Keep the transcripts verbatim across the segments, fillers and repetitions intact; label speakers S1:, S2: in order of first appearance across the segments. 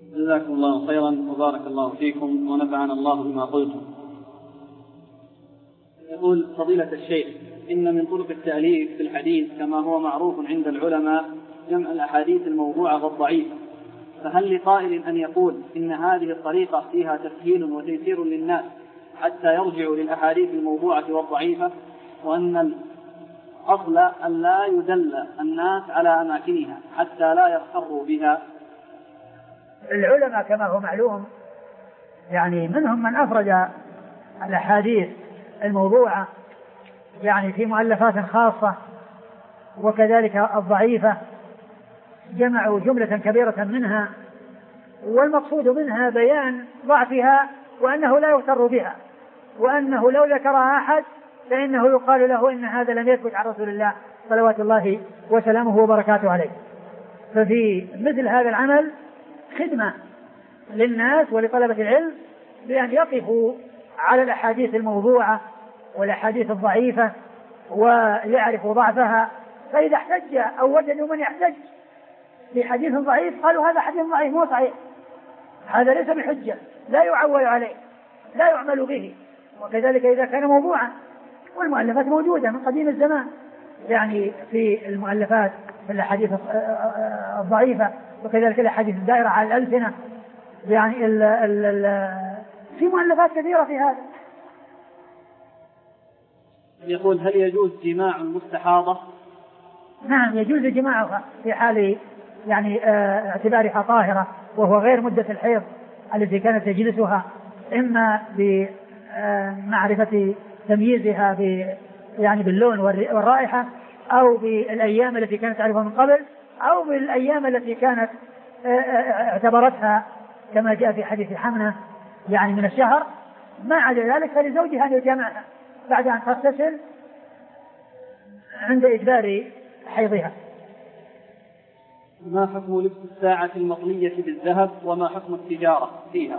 S1: جزاكم الله خيرا وبارك الله فيكم ونفعنا الله بما قلتم. يقول فضيلة الشيخ: إن من طرق التأليف في الحديث كما هو معروف عند العلماء جمع الأحاديث الموضوعة والضعيفة، فهل لقائل أن يقول إن هذه الطريقة فيها تسهيل وتيسير للناس حتى يرجعوا للأحاديث الموضوعة والضعيفة، وأن الأصل أن لا يدل الناس على أماكنها حتى لا يغتروا بها؟
S2: العلماء كما هو معلوم يعني منهم من أفرد الأحاديث الموضوعة يعني في مؤلفات خاصة، وكذلك الضعيفة جمعوا جملة كبيرة منها، والمقصود منها بيان ضعفها وأنه لا يغتر بها، وأنه لو ذكرها أحد فإنه يقال له إن هذا لم يثبت عن رسول الله صلوات الله وسلامه وبركاته عليه. ففي مثل هذا العمل خدمة للناس ولطلبة العلم بأن يقفوا على الأحاديث الموضوعة والأحاديث الضعيفة ويعرفوا ضعفها، فإذا احتج أو وجدوا من يحتج بحديث ضعيف قالوا هذا حديث ضعيف مو صحيح، هذا ليس بحجة لا يعول عليه لا يعمل به. وكذلك إذا كان موضوعا، والمؤلفات موجودة من قديم الزمان يعني في المؤلفات في الأحاديث الضعيفة، وكذلك الأحاديث الدائرة على الألسنة، يعني ال ال ال في مؤلفات كثيرة في هذا.
S1: يقول: هل يجوز جماع المستحاضة؟
S2: نعم يجوز جماعها في حال يعني اه اعتبارها طاهرة وهو غير مدة الحيض التي كانت تجلسها، إما بمعرفة تمييزها ب يعني باللون والرائحة، أو بالأيام التي كانت تعرفها من قبل، أو بالأيام التي كانت اعتبرتها كما جاء في حديث حمنة يعني من الشهر. ما عدا ذلك فلزوجها أن يجامعها بعد أن تغتسل عند إجبار حيضها.
S1: ما حكم لبس الساعة المطلية بالذهب، وما حكم التجارة فيها؟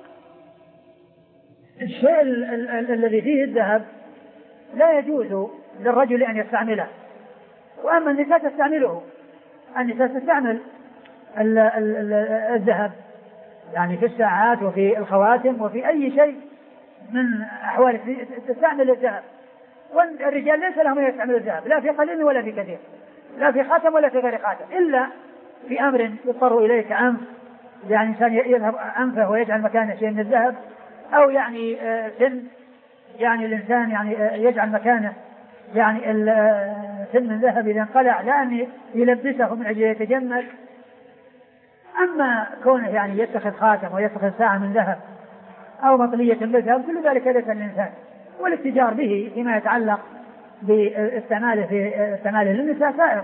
S2: الشيء ال- ال- ال- الذي فيه الذهب لا يجوز للرجل أن يستعمله، وأما النساء تستعمله. النساء تستعمل ال- ال- ال- الذهب يعني في الساعات وفي الخواتم وفي أي شيء من أحوال تستعمل الذهب، والرجال ليس لهم أن يستعملوا الذهب لا في قليل ولا في كثير، لا في خاتم ولا في غير خاتم، إلا في أمر يضطر إليه كأنف، يعني إنسان يذهب أنفه ويجعل مكانه شيء من الذهب، أو يعني سن يعني الإنسان يعني يجعل مكانه يعني سن من ذهب إذا انقلع لا أن يلبسه من أجل يتجمل. أما كونه يعني يتخذ خاتم ويتخذ ساعة من ذهب أو مطلية بالذهب كل ذلك ليس للإنسان، والاتجار به فيما يتعلق باستعماله في استعماله للنساء سائر.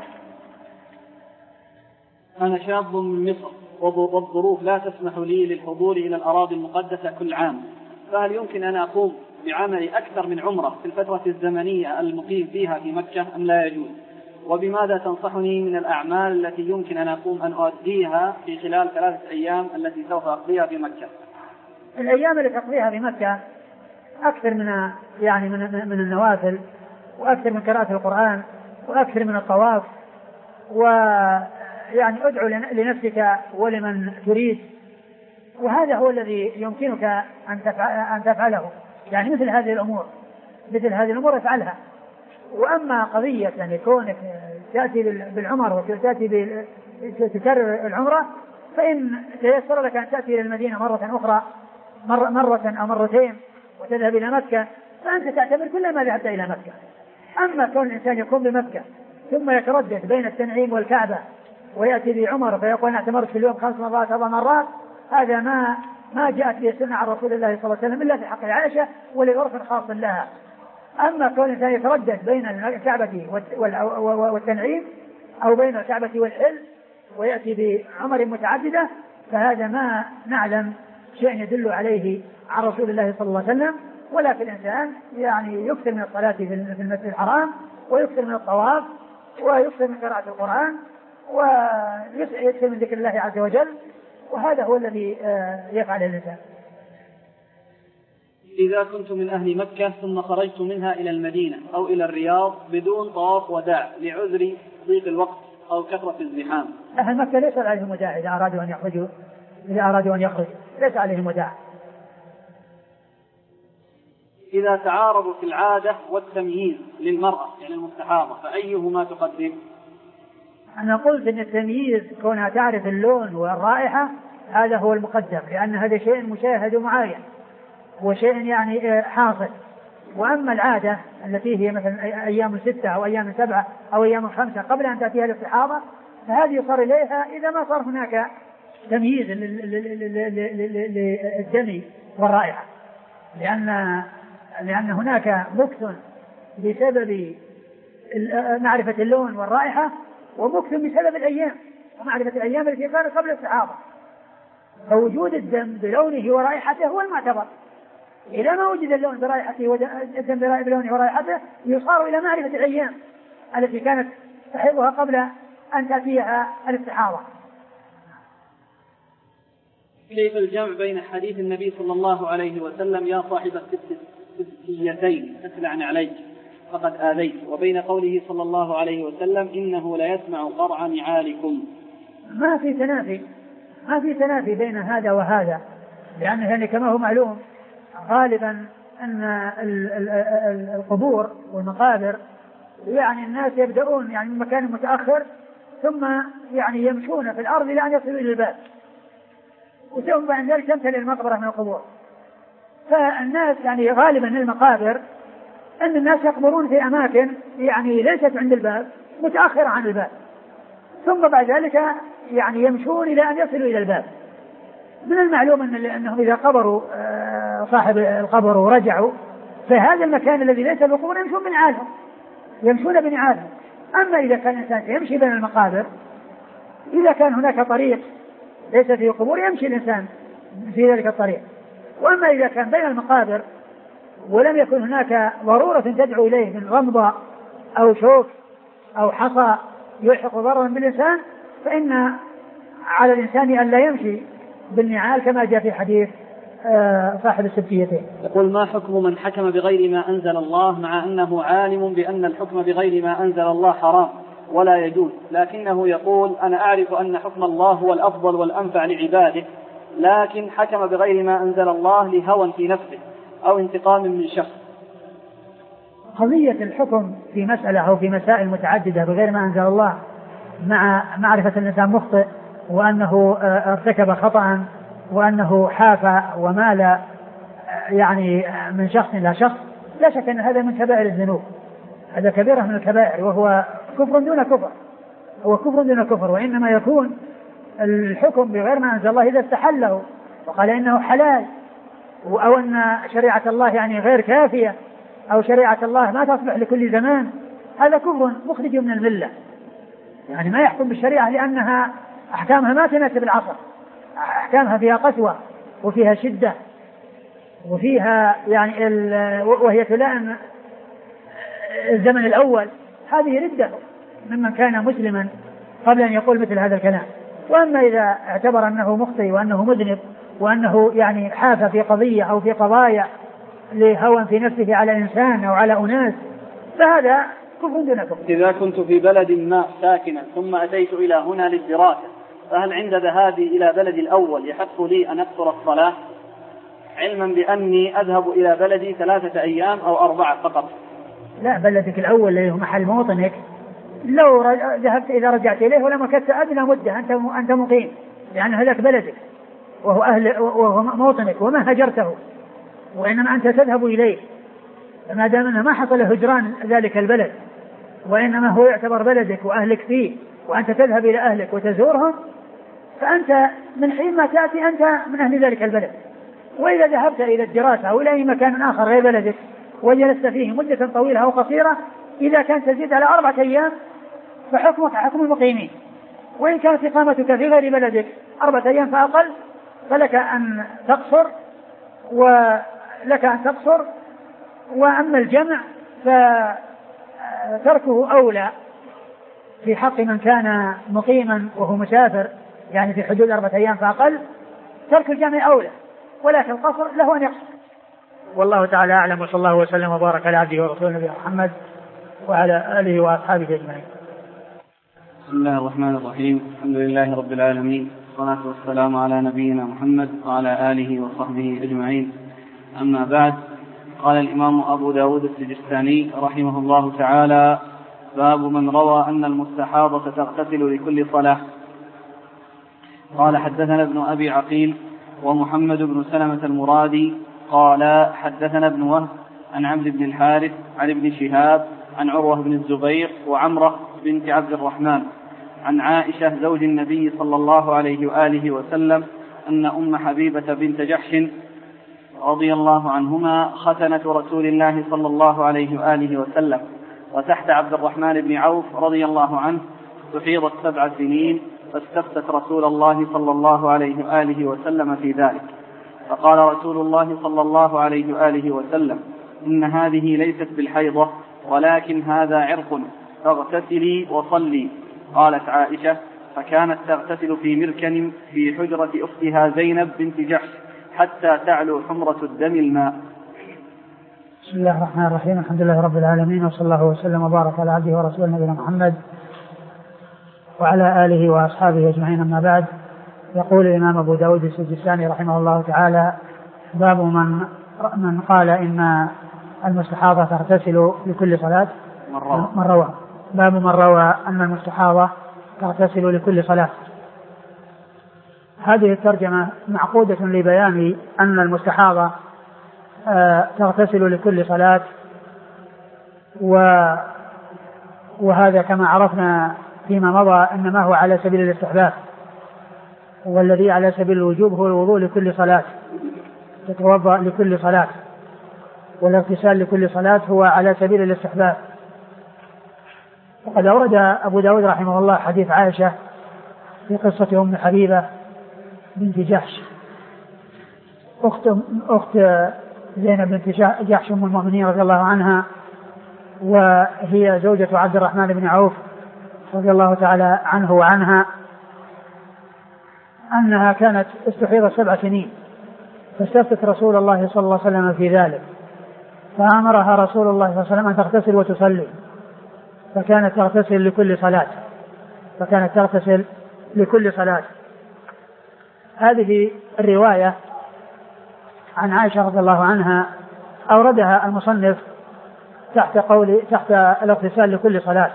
S1: أنا شاب من مصر والظروف لا تسمح لي للحضور إلى الأراضي المقدسة كل عام، فهل يمكن أن أقوم بعمل أكثر من عمرة في الفترة الزمنية المقيم فيها في مكة أم لا يجوز؟ وبماذا تنصحني من الأعمال التي يمكن أن أقوم أن أؤديها في خلال ثلاثة أيام التي سوف أقضيها في مكة؟
S2: الأيام التي تقضيها في مكة أكثر من يعني من من النوافل، وأكثر من قراءة القرآن، وأكثر من الطواف، ويعني أدعو لنفسك ولمن تريد، وهذا هو الذي يمكنك أن أن تفعله. يعني مثل هذه الأمور مثل هذه الأمور افعلها. وأما قضية أن يعني كونك تأتي بالعمر وتأتي تكرر العمرة، فإن تيسر لك أن تأتي إلى المدينة مرة أخرى مرة, مرة أو مرتين وتذهب إلى مكة، فأنت تعتبر كل ما ذهبت إلى مكة. أما كون الإنسان يكون بمكة ثم يتردد بين التنعيم والكعبة ويأتي بعمر فيقول أنا اعتمرت في اليوم خمس مرات أربع مرات، هذا ما ما جاءت به السنة عن رسول الله صلى الله عليه وسلم إلا في حق عائشة ولظرف خاص لها. أما كون الإنسان يتردد بين الكعبة والتنعيم أو بين الكعبة والحل ويأتي بعمر متعددة، فهذا ما نعلم شيء يدل عليه عن رسول الله صلى الله عليه وسلم. ولكن الإنسان يعني يكثر من الصلاة في المسجد الحرام، ويكثر من الطواف، ويكثر من قراءة القرآن، ويكثر من ذكر الله عز وجل، وهذا هو الذي يفعل الإنسان.
S1: إذا كنت من أهل مكة ثم خرجت منها إلى المدينة أو إلى الرياض بدون طواف وداع لعذر ضيق الوقت أو كثرة الزحام،
S2: أهل مكة ليس عليهم وداع إذا أرادوا أن يخرجوا إذا أرادوا أن يخرجوا ليس عليهم وداع.
S1: إذا تعارضوا في العادة والتمييز للمرأة يعني المستحاضة فأيهما تقدم؟
S2: أنا قلت أن التمييز كونها تعرف اللون والرائحة هذا هو المقدم، لأن هذا شيء مشاهد ومعاين وشيء يعني حاصل. وأما العادة التي هي مثلا أيام ستة أو أيام سبعة أو أيام خمسة قبل أن تأتيها الاستحاضة فهذه يصار إليها إذا ما صار هناك تمييز للدم والرائحة، لأن لأن هناك مكث بسبب معرفة اللون والرائحة ومكث بسبب الأيام ومعرفة الأيام التي كانت قبل الاستحاضة، فوجود الدم بلونه ورائحته هو المعتبر. إذا ما وجد اللون برائحته والدم بلونه ورائحته يصار إلى معرفة الأيام التي كانت تحيضها قبل أن تأتيها الاستحاضة.
S1: كيف الجمع بين حديث النبي صلى الله عليه وسلم يا صاحب السبتيتين أسلع عليك فقد آذيت، وبين قوله صلى الله عليه وسلم إنه لا يسمع قرع نعالكم؟
S2: ما في تنافي ما في تنافي بين هذا وهذا، لأن يعني كما هو معلوم غالبا أن القبور والمقابر يعني الناس يبدأون يعني من مكان متأخر ثم يعني يمشون في الأرض إلى أن يصلوا إلى الباب، وثم بعد ذلك تمتلئ المقبرة من القبور. فالناس يعني غالبا المقابر أن الناس يقبرون في أماكن يعني ليست عند الباب متأخرة عن الباب، ثم بعد ذلك يعني يمشون إلى أن يصلوا إلى الباب. من المعلوم أن أنهم إذا قبروا صاحب القبر ورجعوا فهذا المكان الذي ليس بالقبور يمشون بنعالهم يمشون بنعالهم. أما إذا كان الإنسان يمشي بين المقابر إذا كان هناك طريق ليس فيه قبور يمشي الإنسان في ذلك الطريق. وأما إذا كان بين المقابر ولم يكن هناك ضرورة تدعو إليه من رمضة أو شوك أو حصى يلحق ضررا بالإنسان فإن على الإنسان أن لا يمشي بالنعال كما جاء في حديث صاحب السبتيتين.
S1: يقول ما حكم من حكم بغير ما أنزل الله مع أنه عالم بأن الحكم بغير ما أنزل الله حرام ولا يجوز، لكنه يقول أنا أعرف أن حكم الله هو الأفضل والأنفع لعباده، لكن حكم بغير ما أنزل الله لهوى في نفسه أو انتقام من شخص؟
S2: قضية الحكم في مسألة أو في مسائل متعددة بغير ما أنزل الله مع معرفة الإنسان مخطئ وأنه ارتكب خطأ وأنه حاف ومال يعني من شخص إلى شخص، لا شك أن هذا من كبائر الذنوب، هذا كبيرة من الكبائر وهو كفر دون كفر هو كفر دون كفر. وإنما يكون الحكم بغير ما أنزل الله إذا استحله وقال إنه حلال أو أن شريعة الله يعني غير كافية أو شريعة الله ما تصلح لكل زمان، هذا كفر مخرج من الملة. يعني ما يحكم بالشريعة لأنها أحكامها ما تناسب العصر، أحكامها فيها قسوة وفيها شدة وفيها يعني وهي تلائم الزمن الأول، هذه ردة ممن كان مسلما قبل أن يقول مثل هذا الكلام. وأما إذا اعتبر أنه مخطئ وأنه مذنب وأنه يعني حاف في قضية أو في قضايا لهوى في نفسه على إنسان أو على أناس فهذا كفر دون كفر.
S1: إذا كنت في بلد ما ساكنا ثم أتيت إلى هنا للدراسة فهل عند ذهابي إلى بلدي الأول يحق لي أن أكثر الصلاة علما بأني أذهب إلى بلدي ثلاثة أيام أو أربعة فقط؟
S2: لا، بلدك الأول اللي هو محل موطنك لو ذهبت إذا رجعت إليه ولما كنت أدنى مدة أنت أنت مقيم، لأن هذاك بلدك وهو أهل وهو موطنك وما هجرته، وإنما أنت تذهب إليه، فما دام أنه ما حصل هجران ذلك البلد وإنما هو يعتبر بلدك وأهلك فيه وأنت تذهب إلى أهلك وتزورهم فأنت من حين ما تأتي أنت من أهل ذلك البلد. وإذا ذهبت إلى الدراسة أو إلى أي مكان آخر غير بلدك وجلست فيه مدة طويلة أو قصيرة إذا كانت تزيد على أربعة أيام فحكمك حكم المقيمين، وإن كانت إقامتك في غير بلدك أربعة أيام فأقل فلك أن تقصر ولك أن تقصر. وأما الجمع فتركه أولى في حق من كان مقيما وهو مسافر يعني في حدود أربعة أيام فأقل، ترك الجمع أولى، ولكن القصر له أن يقصر. والله تعالى أعلم، وصلى الله وسلم وبارك على عبده ورسوله نبينا محمد وعلى آله وأصحابه أجمعين.
S1: بسم الله الرحمن الرحيم، الحمد لله رب العالمين، والصلاة والسلام على نبينا محمد وعلى آله وصحبه أجمعين. أما بعد، قال الإمام أبو داود السجستاني رحمه الله تعالى: باب من روى أن المستحاضة تغتسل لكل صلاة. قال: حدثنا ابن أبي عقيل ومحمد بن سلمة المرادي قال: حدثنا ابن وهب عن عبد بن الحارث عن ابن شهاب عن عروة بن الزبير وعمرة بنت عبد الرحمن عن عائشة زوج النبي صلى الله عليه وآله وسلم أن أم حبيبة بنت جحش رضي الله عنهما ختنة رسول الله صلى الله عليه وآله وسلم، وتحت عبد الرحمن بن عوف رضي الله عنه تحيضت سبع سنين، فاستفتت رسول الله صلى الله عليه وآله وسلم في ذلك، فقال رسول الله صلى الله عليه وآله وسلم: إن هذه ليست بالحيضة، ولكن هذا عرق، فاغتسلي وصلي. قالت عائشة: فكانت تغتسل في مركن في حجرة أختها زينب بنت جحش حتى تعلو حمرة الدم الماء.
S2: بسم الله الرحمن الرحيم. الحمد لله رب العالمين، وصلى الله وسلم وبارك على عبده ورسوله نبينا محمد وعلى آله وأصحابه أجمعين. أما بعد، يقول الإمام أبو داود السجستاني رحمه الله تعالى: باب من من قال إن المستحاضة تغتسل لكل صلاة. من روى باب من روى أن المستحاضة تغتسل لكل صلاة. هذه الترجمة معقودة لبيان أن المستحاضة تغتسل لكل صلاة، وهذا كما عرفنا فيما مضى إنما هو على سبيل الاستحباب، والذي على سبيل الوجوب هو الوضوء لكل صلاة، تتوضأ لكل صلاة، والاغتسال لكل صلاة هو على سبيل الاستحباب. وقد أورد أبو داود رحمه الله حديث عائشة في قصة أم حبيبة بنت جحش أخت, أخت زينب بنت جحش أم المؤمنين رضي الله عنها، وهي زوجة عبد الرحمن بن عوف رضي الله تعالى عنه وعنها، أنها كانت استحيضت سبع سنين، فاستفتت رسول الله صلى الله عليه وسلم في ذلك، فأمرها رسول الله صلى الله عليه وسلم أن تغتسل وتصلي، فكانت تغتسل لكل صلاة فكانت تغتسل لكل صلاة. هذه الرواية عن عائشة رضي الله عنها أوردها المصنف تحت قول تحت الاغتسال لكل صلاة،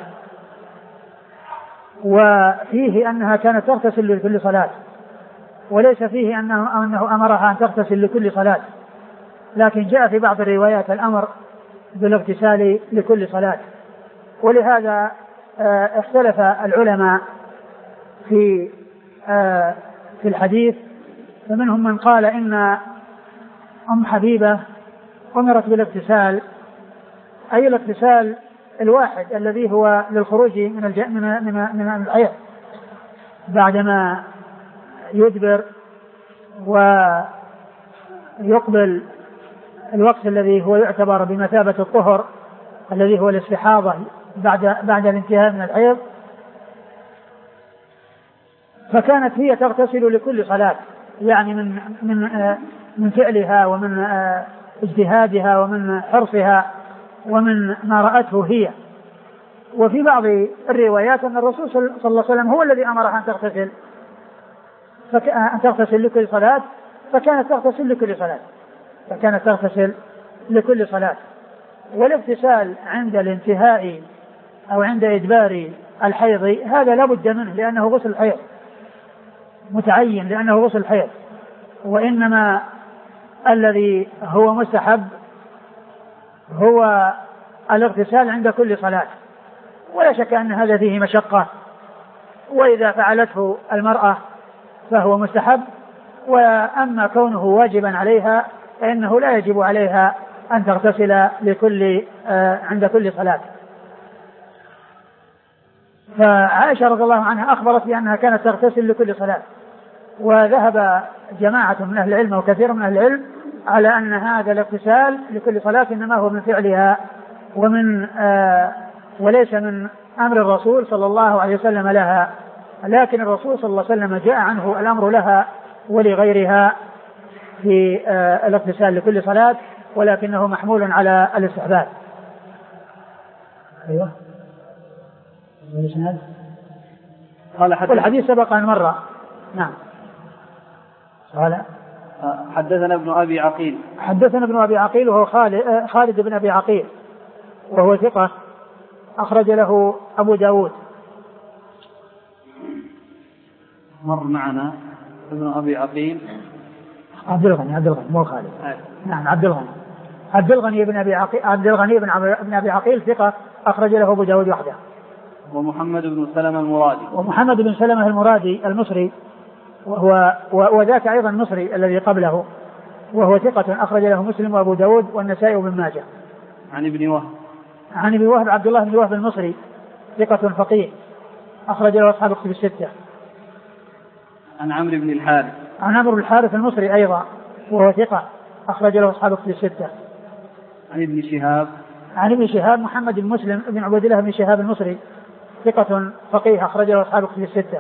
S2: وفيه أنها كانت تغتسل لكل صلاة، وليس فيه أنه, أنه أمرها أن تغتسل لكل صلاة، لكن جاء في بعض الروايات الأمر بالاغتسال لكل صلاة. ولهذا اختلف العلماء في في الحديث، فمنهم من قال إن أم حبيبة أمرت بالاغتسال، أي الاغتسال الواحد الذي هو للخروج من الج... من من من الحيض بعدما يدبر ويقبل الوقت الذي هو يعتبر بمثابة الطهر الذي هو الاستحاضة بعد بعد الانتهاء من الحيض، فكانت هي تغتسل لكل صلاة، يعني من من من فعلها ومن اجتهادها ومن حرصها ومن ما رأته هي. وفي بعض الروايات أن الرسول صلى الله عليه وسلم هو الذي أمرها أن تغتسل فك... أن تغتسل لكل صلاة، فكانت تغتسل لكل صلاة فكانت تغتسل لكل صلاة. والاغتسال عند الانتهاء أو عند إدبار الحيض هذا لا بد منه، لأنه غسل الحيض متعين، لأنه غسل الحيض، وإنما الذي هو مستحب هو الاغتسال عند كل صلاة، ولا شك أن هذا فيه مشقة، وإذا فعلته المرأة فهو مستحب، وأما كونه واجبا عليها فإنه لا يجب عليها أن تغتسل لكل آه عند كل صلاة. فعائشة رضي الله عنها أخبرت بأنها كانت تغتسل لكل صلاة، وذهب جماعة من أهل العلم وكثير من أهل العلم على أن هذا الاغتسال لكل صلاة إنما هو من فعلها ومن آه وليس من أمر الرسول صلى الله عليه وسلم لها، لكن الرسول صلى الله عليه وسلم جاء عنه الأمر لها ولغيرها في آه الاغتسال لكل صلاة، ولكنه محمول على الاستحباب. أيوه قال والحديث سبق أن مر. نعم. قال
S1: حدثنا ابن أبي عقيل
S2: حدثنا ابن أبي عقيل وهو خالد, خالد بن أبي عقيل وهو ثقة أخرج له أبو داود.
S1: مر معنا ابن أبي عقيل
S2: عبد الغني عبد الغني مو خالد.
S1: أي.
S2: نعم عبد الغني عبد الغني بن أبي عقيل عبد الغني بن ابن أبي عقيل ثقة أخرج له أبو داود وحده.
S1: ومحمد بن سلمة المرادي
S2: ومحمد بن سلمة المرادي المصري وهو وذاك أيضا المصري الذي قبله وهو ثقة أخرج له مسلم وأبو داود والنسائي وابن ماجه.
S1: عن ابن وهب
S2: عن ابن وهب عبد الله بن وهب المصري ثقة فقيه أخرج له أصحاب الكتب الستة.
S1: عن عمرو بن الحارث
S2: عن عمرو بن الحارث المصري أيضا وهو ثقة أخرج له أصحاب الكتب الستة.
S1: عن ابن شهاب
S2: عن ابن شهاب محمد بن مسلم بن عبد الله بن شهاب المصري ثقة فقيه أخرج له أصحاب الكتب الستة.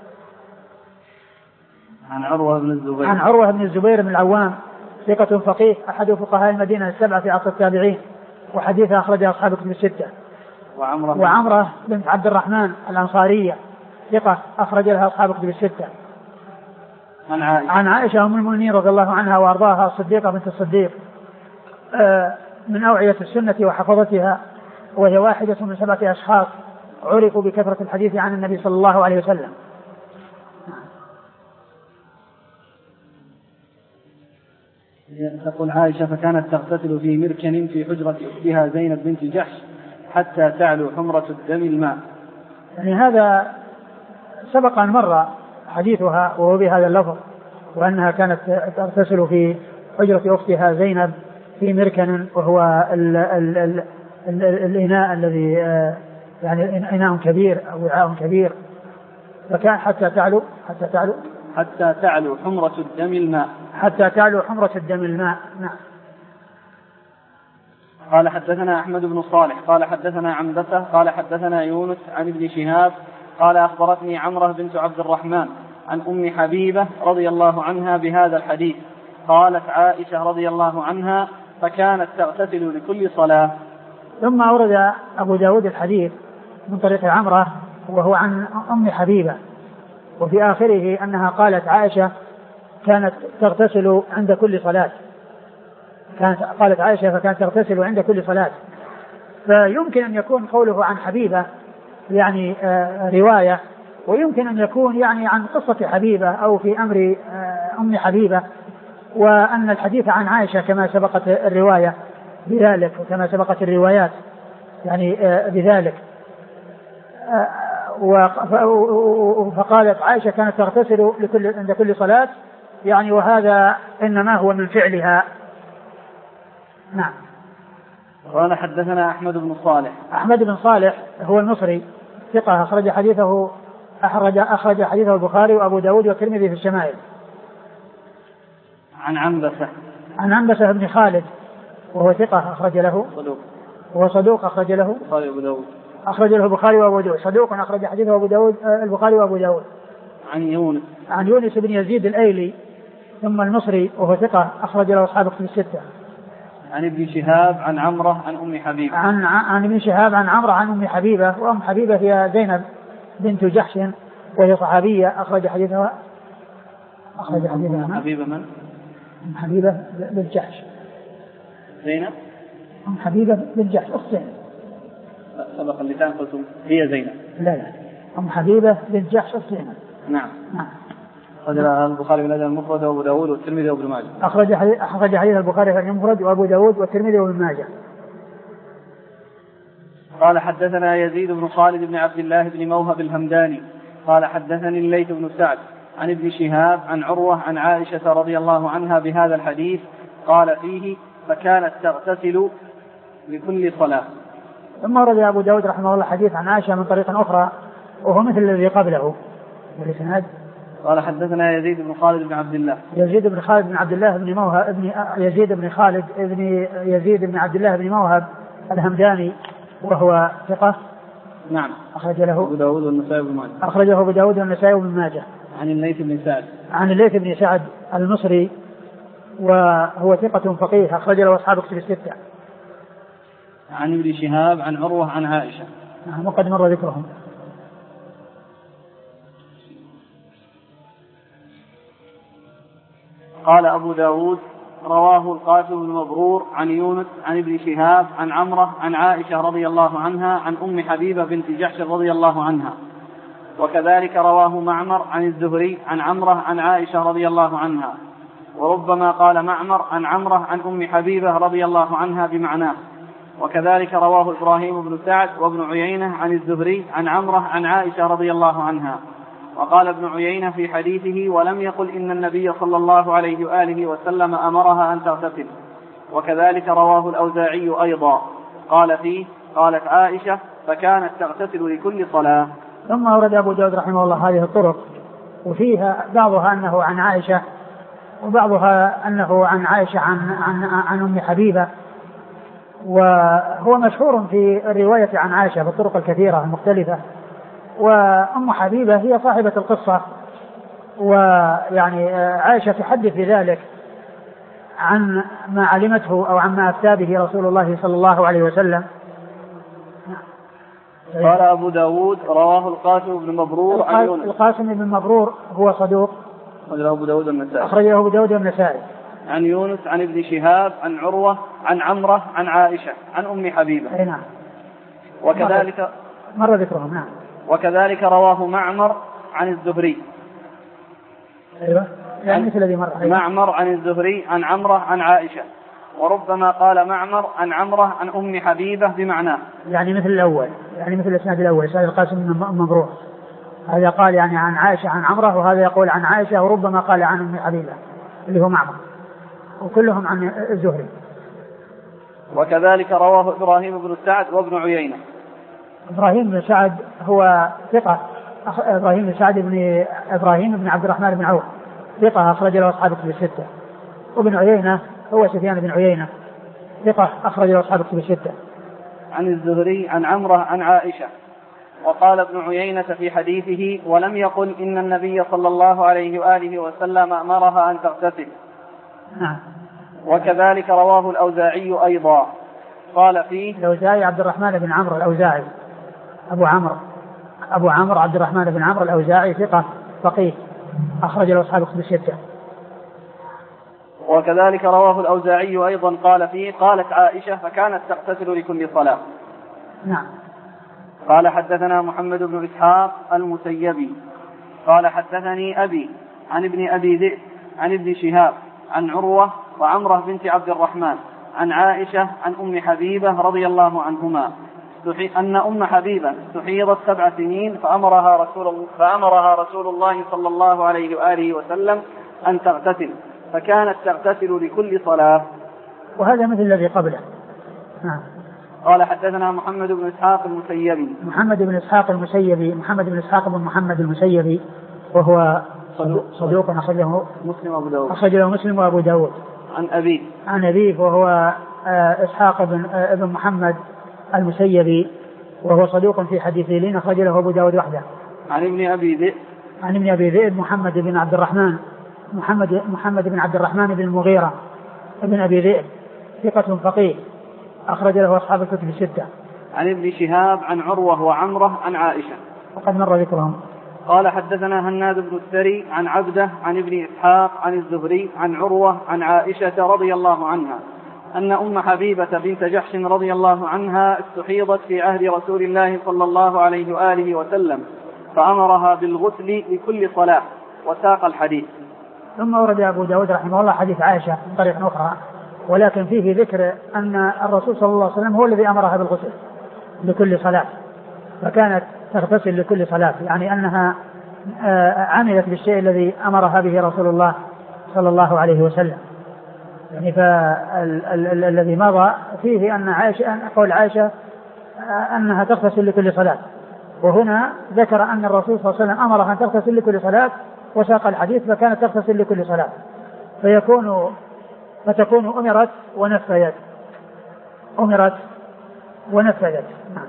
S1: عن عروة بن الزبير
S2: عن عروة بن الزبير بن العوام ثقة فقيه أحد فقهاء المدينة السبعة في عصر التابعين وحديثه أخرجه أصحاب الكتب الستة.
S1: وعمرة
S2: وعمرة بنت عبد الرحمن الأنصارية ثقة أخرج لها أصحاب الكتب الستة.
S1: عن عائشة
S2: عن عائشة أم المؤمنين رضي الله عنها وأرضاها الصديقة بنت الصديق من أوعية السنة وحفظتها وهي واحدة من سبعة أشخاص عرفوا بكثرة الحديث عن النبي صلى الله عليه وسلم.
S1: تقول عائشة فكانت تغتسل في مركن في حجرة أختها زينب بنت جحش حتى تعلو حمرة الدم الماء.
S2: يعني هذا سبق أن مر حديثها وهو بهذا اللفظ وأنها كانت تغتسل في حجرة أختها زينب في مركن وهو ال ال ال ال الإناء الذي يعني إناء كبير أو وعاء كبير فكان حتى تعلو حتى تعلو
S1: حتى تعلو حمرة الدم الماء
S2: حتى تعلو حمرة الدم الماء. نعم.
S1: قال حدثنا أحمد بن صالح قال حدثنا عنبسة قال حدثنا يونس عن ابن شهاب قال أخبرتني عمرة بنت عبد الرحمن عن أم حبيبة رضي الله عنها بهذا الحديث. قالت عائشة رضي الله عنها فكانت تغتسل لكل صلاة.
S2: ثم أورد أبو داود الحديث من طريق عمرة وهو عن أم حبيبة وفي آخره أنها قالت عائشة كانت تغتسل عند كل صلاة. كانت قالت عائشة فكانت تغتسل عند كل صلاة. فيمكن أن يكون قوله عن حبيبة يعني آه رواية ويمكن أن يكون يعني عن قصة حبيبة أو في أمر آه أم حبيبة وأن الحديث عن عائشة كما سبقت الرواية بذلك وكما سبقت الروايات يعني آه بذلك. آه فقالت عائشة كانت تغتسل لكل عند كل صلاة يعني وهذا إنما هو من فعلها. نعم.
S1: قال حدثنا أحمد بن صالح
S2: أحمد بن صالح هو المصري ثقة أخرج حديثه أخرج أخرج حديثه البخاري وأبو داود والترمذي في الشمائل.
S1: عن عنبسة
S2: عن عنبسة بن خالد وهو ثقة أخرج له
S1: صدوق
S2: وهو صدوق أخرج له
S1: البخاري وأبو داود
S2: أخرج له البخاري وأبو داود صدوق أخرج حديثه أبو داود البخاري وأبو داود.
S1: عن يونس
S2: عن يونس بن يزيد الأيلي ثم المصري وهو ثقة أخرج له أصحاب الكتب الستة.
S1: عن ابن شهاب عن عمرة عن أم حبيبة
S2: عن عن ابن شهاب عن عمرة عن أم حبيبة وأم حبيبة هي زينب بنت جحش وهي صحابية أخرج حديثها أخرج حديثها
S1: أم حبيبة من؟
S2: أم حبيبة بنت جحش
S1: زينب
S2: أم حبيبة بنت جحش أخت زينب.
S1: سبق اللسان قلتم هي زينب.
S2: لا لا أم حبيبة بنت جحش أخت زينب.
S1: نعم.
S2: نعم.
S1: أخرج البخاري في الأدب المفرد وأبو داود والترمذي وابن ماجه.
S2: أخرج أخرج حديث البخاري في المفرد وأبو داود والترمذي وابن ماجه.
S1: قال حدثنا يزيد بن خالد بن عبد الله بن موهب الهمداني قال حدثني الليث بن سعد عن ابن شهاب عن عروة عن عائشة رضي الله عنها بهذا الحديث قال فيه فكانت تغتسل لكل صلاة.
S2: ثم ورد أبو داود رحمه الله حديث عن عائشة من طريق أخرى وهو مثل الذي قبله. والإسناد
S1: قال حدثنا يزيد بن خالد بن عبد الله
S2: يزيد بن خالد بن عبد الله بن موهب ابن يزيد بن خالد ابن يزيد بن عبد الله بن موهب الهمداني وهو ثقة.
S1: نعم.
S2: أخرج له
S1: أبو داود والنسائي بن ماجه.
S2: أخرجه أبو داود والنسائي بن ماجه.
S1: عن الليث بن سعد
S2: عن الليث بن سعد المصري وهو ثقة فقيه أخرج له أصحاب الكتب الستة.
S1: عن ابن شهاب عن عروة عن عائشة.
S2: نعم وقد مر ذكرهم.
S1: قال أبو داود رواه القاسم بن مبرور عن يونس عن ابن شهاب عن عمرة عن عائشة رضي الله عنها عن أم حبيبة بنت جحش رضي الله عنها. وكذلك رواه معمر عن الزهري عن عمرة عن عائشة رضي الله عنها. وربما قال معمر عن عمرة عن أم حبيبة رضي الله عنها بمعناه. وكذلك رواه إبراهيم بن سعد وابن عيينة عن الزهري عن عمرة عن عائشة رضي الله عنها. وقال ابن عيينة في حديثه ولم يقل إن النبي صلى الله عليه وآله وسلم أمرها أن تغتسل. وكذلك رواه الأوزاعي أيضا قال فيه قالت عائشة فكانت تغتسل لكل صلاة.
S2: ثم أورد أبو داود رحمه الله هذه الطرق وفيها بعضها أنه عن عائشة وبعضها أنه عن عائشة عن, عن, عن أم حبيبة. وهو مشهور في الرواية عن عائشة بالطرق الكثيرة المختلفة. وأم حبيبة هي صاحبة القصة ويعني عائشة تحدث بذلك عن ما علمته أو عما أفتى به رسول الله صلى الله عليه وسلم.
S1: قال أبو داود رواه القاسم بن مبرور عن يونس.
S2: القاسم بن مبرور هو صدوق
S1: أخرجه أبو داود النسائي
S2: أخرجه أبو داود النسائي.
S1: عن يونس عن ابن شهاب عن عروة عن عمرة عن عائشة عن أم حبيبة.
S2: أي نعم.
S1: وكذلك
S2: مر ذكرهم. نعم.
S1: وكذلك رواه معمر عن الزهري.
S2: أيوة يعني مثل الذي مر. أيوة.
S1: معمر عن الزهري عن عمرة عن عائشة. وربما قال معمر عن عمرة عن أم حبيبة بمعناه
S2: يعني مثل الأول يعني مثل الإسناد الأول إسناد القاسم بن مبرور. هذا قال يعني عن عائشة عن عمرة وهذا يقول عن عائشة وربما قال عن أم حبيبة اللي هو معمر وكلهم عن الزهري.
S1: وكذلك رواه إبراهيم بن سعد وابن عيينة.
S2: إبراهيم بن سعد هو ثقة. إبراهيم بن سعد بن إبراهيم بن عبد الرحمن بن عوف ثقة أخرج له أصحاب الكتب الستة. وابن عيينة هو سفيان بن عيينة ثقة أخرج له أصحاب الكتب الستة.
S1: عن الزهري عن عمرة عن عائشة. وقال ابن عيينة في حديثه ولم يقل إن النبي صلى الله عليه وآله وسلم أمرها أن تغتسل.
S2: نعم.
S1: وكذلك رواه الأوزاعي أيضا قال فيه
S2: الأوزاعي عبد الرحمن بن عمرو الأوزاعي أبو عمرو أبو عمرو عبد الرحمن بن عمرو الأوزاعي ثقة فقيه أخرج له أصحاب الكتب الستة.
S1: وكذلك رواه الأوزاعي أيضا قال فيه قالت عائشة فكانت تغتسل لكل صلاة.
S2: نعم.
S1: قال حدثنا محمد بن إسحاق المسيبي قال حدثني أبي عن ابن أبي ذئب عن ابن شهاب عن عروة وعمرة بنت عبد الرحمن عن عائشة عن أم حبيبة رضي الله عنهما أن أم حبيبة استحيضت سبع سنين فأمرها رسول, فأمرها رسول الله صلى الله عليه وآله وسلم أن تغتسل فكانت تغتسل لكل صلاة.
S2: وهذا مثل الذي قبله. نعم.
S1: قال حدثنا محمد بن إسحاق المسيبي
S2: محمد بن إسحاق المسيبي محمد بن إسحاق بن محمد المسيبي وهو صدوق أخرجه مسلم وأبو داود أخرجه مسلم وأبو داود.
S1: عن أبيه
S2: عن أبيه وهو إسحاق بن ابن محمد المسيبي وهو صدوق في حديثه لين أخرج له أبو داود وحده.
S1: عن ابن أبي ذئب
S2: عن ابن أبي ذئب محمد بن عبد الرحمن محمد محمد بن عبد الرحمن بن المغيرة ابن أبي ذئب ثقة فقيه أخرج له أصحاب الكتب الستة.
S1: عن ابن شهاب عن عروة وعمرة عن عائشة
S2: وقد مر ذكرهم.
S1: قال حدثنا هناد بن السري عن عبده عن ابن إسحاق عن الزهري عن عروة عن عائشة رضي الله عنها أن أم حبيبة بنت جحش رضي الله عنها استحيضت في عهد رسول الله صلى الله عليه وآله وسلم فأمرها بالغسل لكل صلاة وساق الحديث.
S2: ثم ورد أبو داود رحمه الله حديث عائشة من طريق أخرى ولكن فيه ذكر أن الرسول صلى الله عليه وسلم هو الذي أمرها بالغسل لكل صلاة فكانت تغتسل لكل صلاة يعني أنها عملت بالشيء الذي أمرها به رسول الله صلى الله عليه وسلم. يعني فالذي مضى فيه أن عائشة قول عائشة أنها تغتسل لكل صلاة وهنا ذكر أن الرسول صلى الله عليه وسلم أمرها أن تغتسل لكل صلاة وساق الحديث فكانت تغتسل لكل صلاة فيكون فتكون أمرت ونفذت أمرت ونفذت. نعم.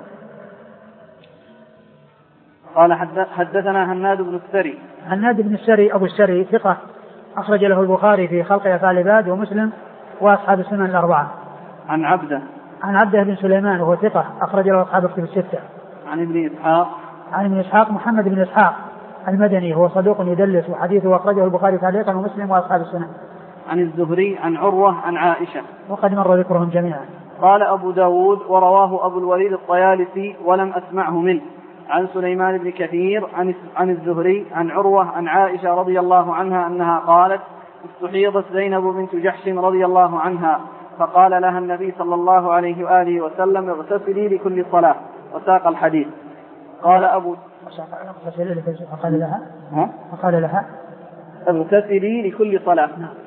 S1: قال حدثنا هناد بن السري
S2: هناد بن السري أبو السري ثقة أخرج له البخاري في خلق أفعال العباد ومسلم وأصحاب السنن الأربعة.
S1: عن عبده
S2: عن عبده بن سليمان وهو ثقة أخرج له أصحاب الكتب الستة.
S1: عن ابن إسحاق
S2: عن ابن إسحاق محمد بن إسحاق المدني هو صدوق يدلس وحديثه أخرجه البخاري تعليقا ومسلم وأصحاب السنن.
S1: عن الزهري عن عروة عن عائشة.
S2: وقد مر ذكرهم جميعا.
S1: قال أبو داود ورواه أبو الوليد الطيالسي ولم أسمعه منه عن سليمان بن كثير عن, عن الزهري عن عروة عن عائشة رضي الله عنها أنها قالت استحيضت زينب بنت جحش رضي الله عنها فقال لها النبي صلى الله عليه وآله وسلم اغتسلي لكل صلاة وساق الحديث. قال أبو
S2: فقال لها فقال لها
S1: اغتسلي لكل صلاة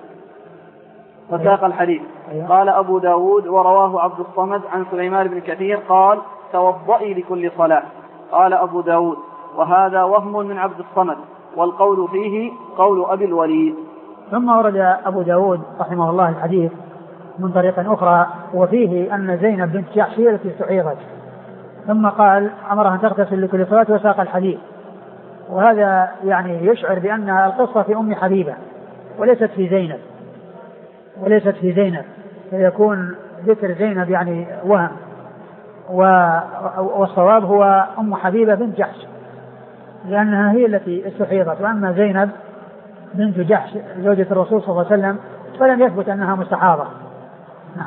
S1: وساق الحديث. قال أبو داود ورواه عبد الصمد عن سليمان بن كثير قال توضئي لكل صلاة. قال أبو داود وهذا وهم من عبد الصمد والقول فيه قول أبي الوليد.
S2: ثم ورد أبو داود رحمه الله الحديث من طريق أخرى وفيه أن زينب بنت جحش التي استحيضت ثم قال أمرها أن تغتسل لكل صلاة وساق الحديث. وهذا يعني يشعر بأن القصة في أم حبيبة وليست في زينب وليست في زينب فيكون ذكر زينب يعني وهم، والصواب هو أم حبيبة بنت جحش لأنها هي التي استحيضت، وأما زينب بنت جحش زوجة الرسول صلى الله عليه وسلم فلم يثبت أنها مستحاضة. نعم.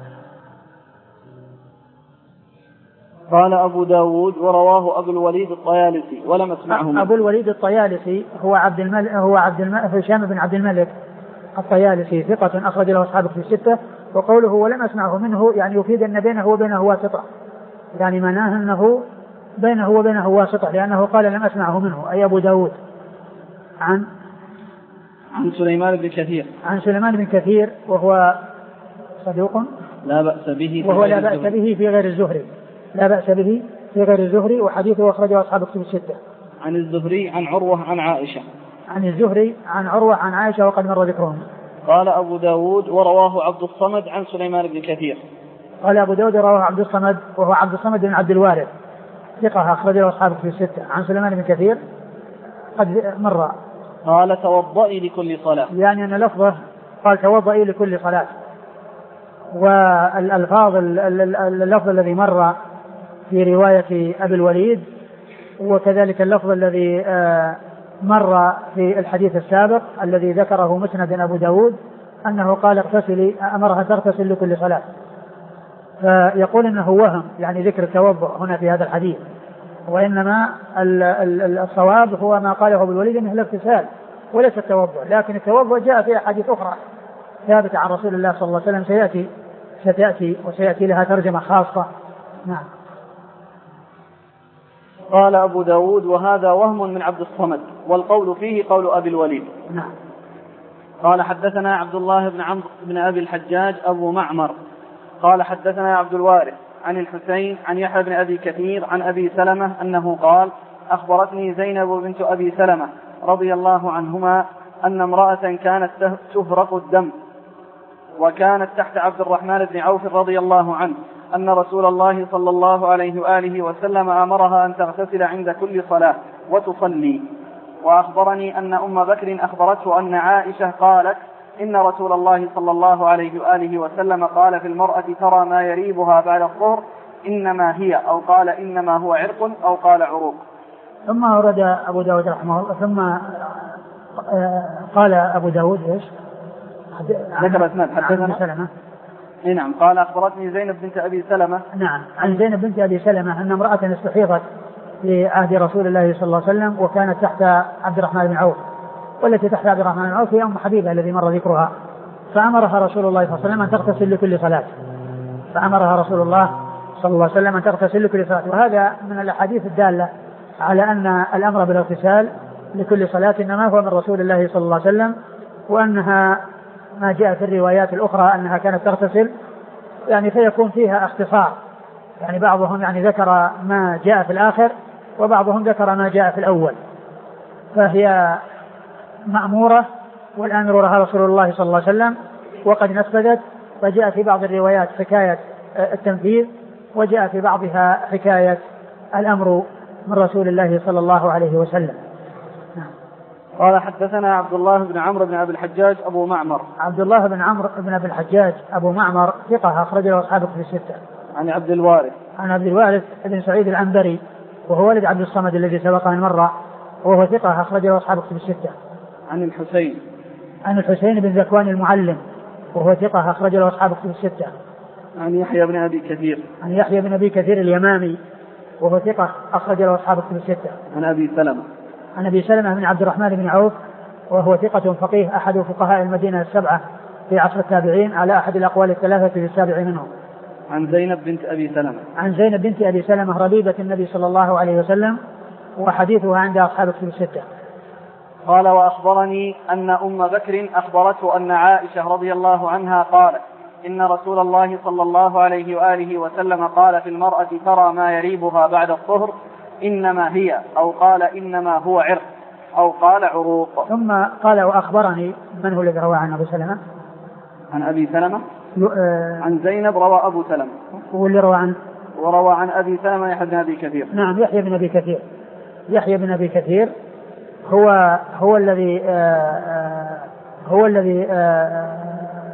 S1: قال أبو داود ورواه أبو الوليد الطيالسي ولم أسمعه.
S2: أبو الوليد الطيالسي هو عبد الملك هو عبد الملك هشام بن عبد الملك الطيالسي ثقة أخرج له أصحابه في الستة. وقوله ولم أسمعه منه يعني يفيد أن بينه وبينه واسطة، يعني معناه أنه بينه وبينه واسطة لأنه قال لم أسمعه منه أي أبو داود عن
S1: عن سليمان بن كثير
S2: عن سليمان بن كثير وهو صدوق
S1: لا بأس به
S2: وهو لا بأس به في غير الزهري لا بأس به في غير الزهري وحديثه أخرجه أصحاب كتب الستة.
S1: عن الزهري عن عروة عن عائشة
S2: عن الزهري عن عروة عن عائشة وقد مر ذكرهم.
S1: قال أبو داود ورواه عبد الصمد عن سليمان بن كثير.
S2: قال أبو داود رواه عبد الصمد وهو عبد الصمد بن عبد الوارث ثقة أخرجه أصحاب كتب الستة عن سليمان بن كثير قد مر.
S1: قال توضئي لكل صلاة
S2: يعني أن لفظه قال توضئي لكل صلاة، والألفاظ اللفظ الذي مر في رواية أبي الوليد وكذلك اللفظ الذي مر في الحديث السابق الذي ذكره مسند أبو داود أنه قال اغتسلي أمرها تغتسل لكل صلاة، فيقول إنه وهم يعني ذكر التوضؤ هنا في هذا الحديث، وإنما الصواب هو ما قاله أبو الوليد أنه الاغتسال وليس التوضؤ، لكن التوضؤ جاء في أحاديث أخرى ثابتة عن رسول الله صلى الله عليه وسلم سيأتي ستأتي وسيأتي لها ترجمة خاصة. نعم.
S1: قال أبو داود وهذا وهم من عبد الصمد والقول فيه قول أبي الوليد.
S2: نعم.
S1: قال حدثنا عبد الله بن عمرو بن أبي الحجاج أبو معمر قال حدثنا عبد الوارث عن الحسين عن يحيى بن أبي كثير عن أبي سلمة أنه قال أخبرتني زينب بنت أبي سلمة رضي الله عنهما أن امرأة كانت تهرق الدم وكانت تحت عبد الرحمن بن عوف رضي الله عنه أن رسول الله صلى الله عليه وآله وسلم أمرها أن تغتسل عند كل صلاة وتصلي. وأخبرني أن أم بكر أخبرته أن عائشة قالت إن رسول الله صلى الله عليه وآله وسلم قال في المرأة ترى ما يريبها بعد الظهر إنما هي أو قال إنما هو عرق أو قال عروق.
S2: ثم ورد أبو داود رحمه الله ثم قال أبو داود إيش
S1: ذكر اسناد حدثنا
S2: سلمة.
S1: نعم. قال أخبرتني زينب بنت أبي سلمة.
S2: نعم. عن زينب بنت أبي سلمة أن امرأة استحيضت في عهد رسول الله صلى الله عليه وسلم وكانت تحت عبد الرحمن بن عوف، والتي تحت عبد الرحمن بن عوف هي أم حبيبة الذي مر ذكرها، فأمرها رسول الله صلى الله عليه وسلم أن تغتسل لكل صلاة فأمرها رسول الله صلى الله عليه وسلم أن تغتسل لكل صلاة. وهذا من الأحاديث الدالة على أن الأمر بالاغتسال لكل صلاة إنما هو من رسول الله صلى الله عليه وسلم، وأنها ما جاء في الروايات الأخرى أنها كانت تغتسل يعني فيكون فيها اختصار، يعني بعضهم يعني ذكر ما جاء في الآخر وبعضهم ذكر ما جاء في الأول، فهي مأمورة والآمر لها رسول الله صلى الله عليه وسلم وقد نفذت، وجاء في بعض الروايات حكاية التنفيذ وجاء في بعضها حكاية الأمر من رسول الله صلى الله عليه وسلم.
S1: قال حدثنا عبد الله بن عمرو بن أبي الحجاج أبو معمر.
S2: عبد الله بن عمرو بن أبي الحجاج أبو معمر ثقة أخرج له أصحابه في الستة.
S1: عن عبد الوارث
S2: عن عبد الوارث بن سعيد العنبري وهو ولد عبد الصمد الذي سبق أن مر وهو ثقة أخرج له أصحابه في الستة.
S1: عن الحسين
S2: عن الحسين بن ذكوان المعلم وهو ثقة أخرج له أصحاب كتب الستة.
S1: عن يحيى بن أبي كثير
S2: عن يحيى بن أبي كثير اليمامي وهو ثقة أخرج له أصحاب كتب الستة.
S1: عن أبي سلمة
S2: عن أبي سلمة بن عبد الرحمن بن عوف وهو ثقة فقيه أحد فقهاء المدينة السبعة في عصر التابعين على أحد الأقوال الثلاثة في السابع منهم.
S1: عن زينب بنت أبي سلمة
S2: عن زينب بنت أبي سلمة ربيبة النبي صلى الله عليه وسلم وحديثها عند أصحاب الكتب الستة.
S1: قال وأخبرني أن أم بكر أخبرته أن عائشة رضي الله عنها قالت إن رسول الله صلى الله عليه وآله وسلم قال في المرأة ترى ما يريبها بعد الطهر إنما هي أو قال إنما هو عرق أو قال عروق.
S2: ثم قال وأخبرني من هو الذي روى عن أبو سلمة؟
S1: عن أبي سلمة
S2: آه
S1: عن زينب روى أبو سلمة
S2: هو اللي روى عن
S1: وروى عن أبي سلمة يحيى بن أبي كثير.
S2: نعم يحيى بن أبي كثير. يحيى بن أبي كثير هو هو الذي آه آه هو الذي آه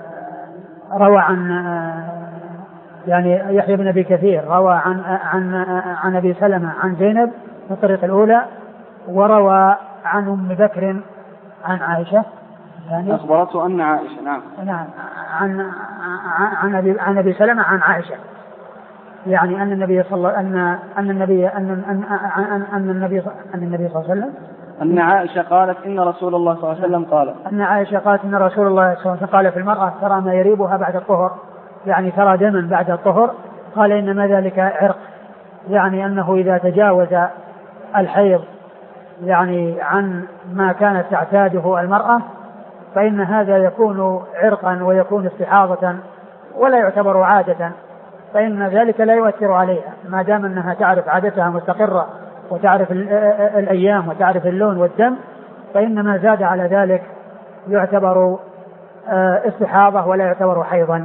S2: روى عن آه يعني يحيى بن أبي كثير روى عن عن عن أبي سلمة عن زينب في الطريق الأولى وروى عن أم بكر عن عائشة
S1: يعني أخبرته أن عائشة نعم
S2: نعم عن عن أبي عن أبي سلمة عن عائشة يعني أن النبي صلى الله أن أن النبي أن أن أن أن النبي أن النبي صلى الله عليه وسلم
S1: أن عائشة قالت إن رسول الله صلى الله عليه وسلم قال
S2: أن عائشة قالت إن رسول الله صلى الله عليه وسلم قال في المرأة ترى ما يريبها بعد الطهر يعني ترى دما بعد الطهر قال إنما ذلك عرق يعني أنه إذا تجاوز الحيض يعني عن ما كانت تعتاده المرأة فإن هذا يكون عرقا ويكون استحاضة ولا يعتبر عادة فإن ذلك لا يؤثر عليها ما دام أنها تعرف عادتها مستقرة وتعرف الأيام وتعرف اللون والدم فإن ما زاد على ذلك يعتبر استحاضة ولا يعتبر حيضا.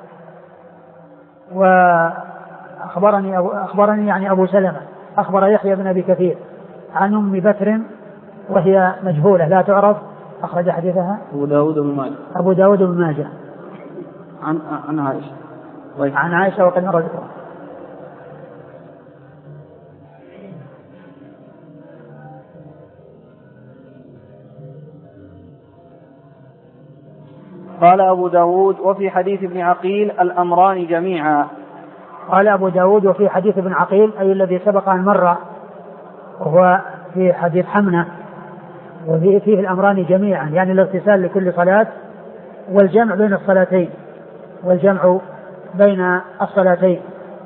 S2: وأخبرني أبو أخبرني يعني أبو سلمة أخبر يحيى بن أبي كثير عن أم بكر وهي مجهولة لا تعرف أخرج حديثها
S1: أبو داود بن ماجه
S2: أبو داود بن ماجه
S1: عن عن عائشة
S2: طيب. عن عائشة وقد مر ذكرها.
S1: قال أبو داود وفي حديث ابن عقيل الأمران جميعا.
S2: قال أبو داود وفي حديث ابن عقيل أي الذي سبق أن مر وهو في حديث حمنة وفيه فيه الأمران جميعا يعني الاغتسال لكل صلاة والجمع بين الصلاتين والجمع بين الصلاتين.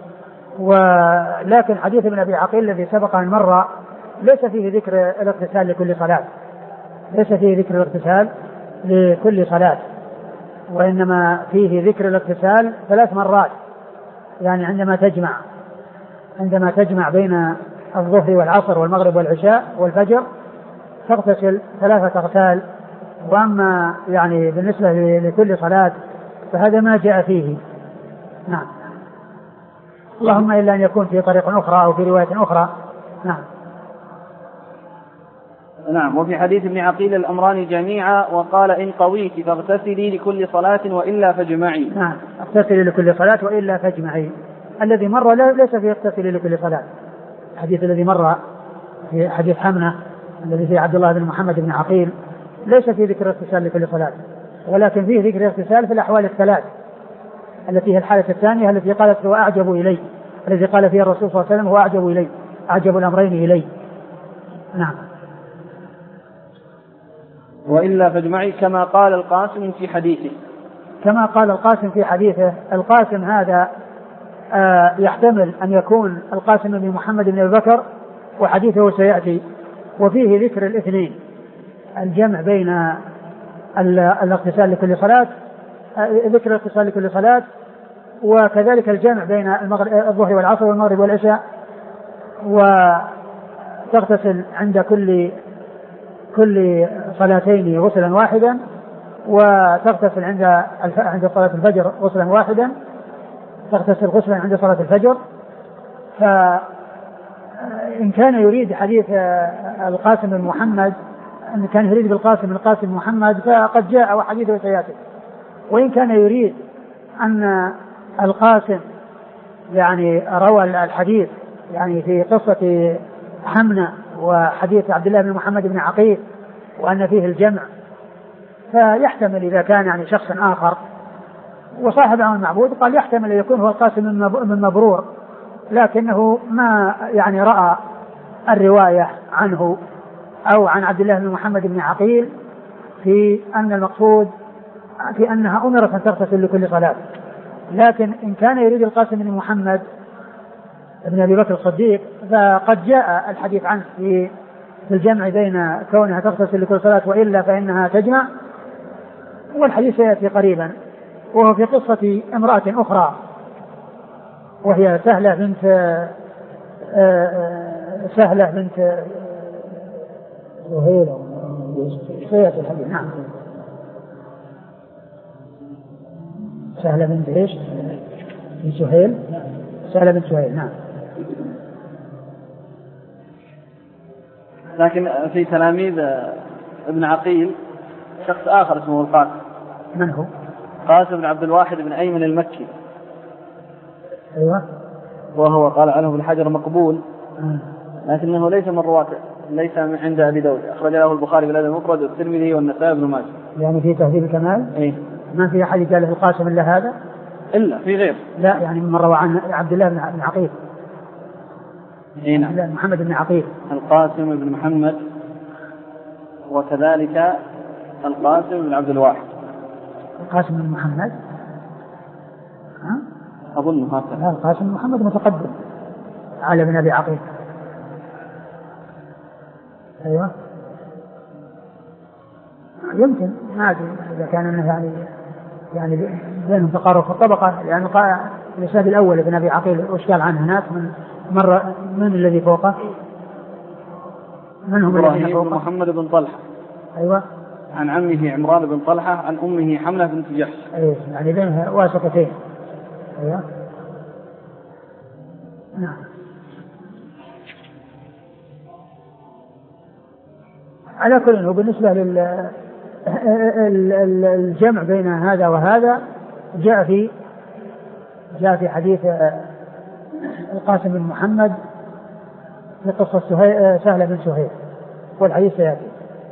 S2: ولكن حديث ابن أبي عقيل الذي سبق أن مر ليس فيه ذكر الاغتسال لكل صلاة ليس فيه ذكر الاغتسال لكل صلاة وإنما فيه ذكر الاغتسال ثلاث مرات يعني عندما تجمع عندما تجمع بين الظهر والعصر والمغرب والعشاء والفجر تغتسل ثلاثة أغسال. وأما يعني بالنسبة لكل صلاة فهذا ما جاء فيه. نعم اللهم إلا أن يكون في طريق أخرى أو في رواية أخرى. نعم
S1: نعم. وفي حديث ابن عقيل الأمران جميعا وقال إن قويت فاغتسلي لكل صلاة وإلا فاجمعي.
S2: نعم اغتسلي لكل صلاة وإلا فاجمعي. الذي مر ليس فيه اغتسلي لكل صلاة. الحديث الذي مر في حديث حمنة الذي فيه عبد الله بن محمد بن عقيل ليس فيه ذكر اغتسال لكل صلاة ولكن فيه ذكر اغتسال في الأحوال الثلاث التي هي الحالة الثانية التي قالت هو أعجب إلي الذي قال فيه الرسول صلى الله عليه وسلم هو أعجب إلي أعجب الأمرين إلي. نعم
S1: وإلا فاجمعي كما قال القاسم في حديثه
S2: كما قال القاسم في حديثه. القاسم هذا آه يحتمل أن يكون القاسم بن محمد بن أبي بكر وحديثه سيأتي وفيه ذكر الاثنين الجمع بين الاغتسال لكل صلاة ذكر الاغتسال لكل صلاة وكذلك الجمع بين الظهر والعصر والمغرب والعشاء وتغتسل عند كل كل صلاتين غسلا واحدا وتغتسل عند عند صلاة الفجر غسلا واحدا تغتسل غسلا عند صلاة الفجر. فإن كان يريد حديث القاسم بن محمد إن كان يريد بالقاسم القاسم محمد فقد جاء وحديثه سيأتي. وإن كان يريد أن القاسم يعني روى الحديث يعني في قصة حمنة وحديث عبد الله بن محمد بن عقيل وأن فيه الجمع فيحتمل إذا كان يعني شخص آخر وصاحب عن المعبود قال يحتمل أن يكون هو القاسم من مبرور، لكنه ما يعني رأى الرواية عنه أو عن عبد الله بن محمد بن عقيل في أن المقصود في أنها أمرت أن تغتسل لكل صلاة. لكن إن كان يريد القاسم بن محمد بن أبي بكر الصديق فقد جاء الحديث عنه في الجمع بين كونها تغتسل لكل صلاة وإلا فإنها تجمع، والحديث سيأتي قريبا، وهو في قصة امرأة أخرى وهي سهلة بنت سهلة بنت سهيل سيأتي الحديث. نعم سهلة بنت ايش؟ بنت سهيل سهلة بنت سهيل. نعم.
S1: لكن في تلاميذ ابن عقيل شخص آخر اسمه القاسم.
S2: من هو؟
S1: قاسم بن عبد الواحد بن أيمن المكي.
S2: أيوة.
S1: وهو قال عنه ابن حجر مقبول، لكنه ليس من رواة، ليس من عند أبي داود، أخرج له البخاري بالأدب المفرد والترمذي والنسائي بن ماجه. يعني
S2: في تهذيب الكمال
S1: إيه؟
S2: ما في أحد قال له القاسم إلا هذا؟
S1: إلا في غير.
S2: لا يعني من روى عن عبد الله بن عقيل.
S1: إيه نعم.
S2: محمد بن عقيل.
S1: القاسم بن محمد وكذلك القاسم بن عبد الواحد.
S2: القاسم بن محمد ها؟
S1: أظن هكذا.
S2: لا القاسم بن محمد متقدم على ابن أبي عقيل. أيوة يمكن ما أدري إذا كان أنه يعني يعني بينهم تقارب في الطبقة، لأن يعني الإسناد الأول ابن أبي عقيل وش قال عنه هناك من مرة من الذي فوقه؟ من هم الذين فوقه؟
S1: محمد بن طلحة.
S2: أيوة.
S1: عن عمه عمران بن طلحة عن أمه حملة بنت جحش.
S2: أيوة يعني بينها واسطتين. أيوة. نعم. على كل وبالنسبة للجمع بين هذا وهذا جاء في جاء في حديث القاسم بن محمد في قصة سهلة بن سهيل، والحديث سيأتي.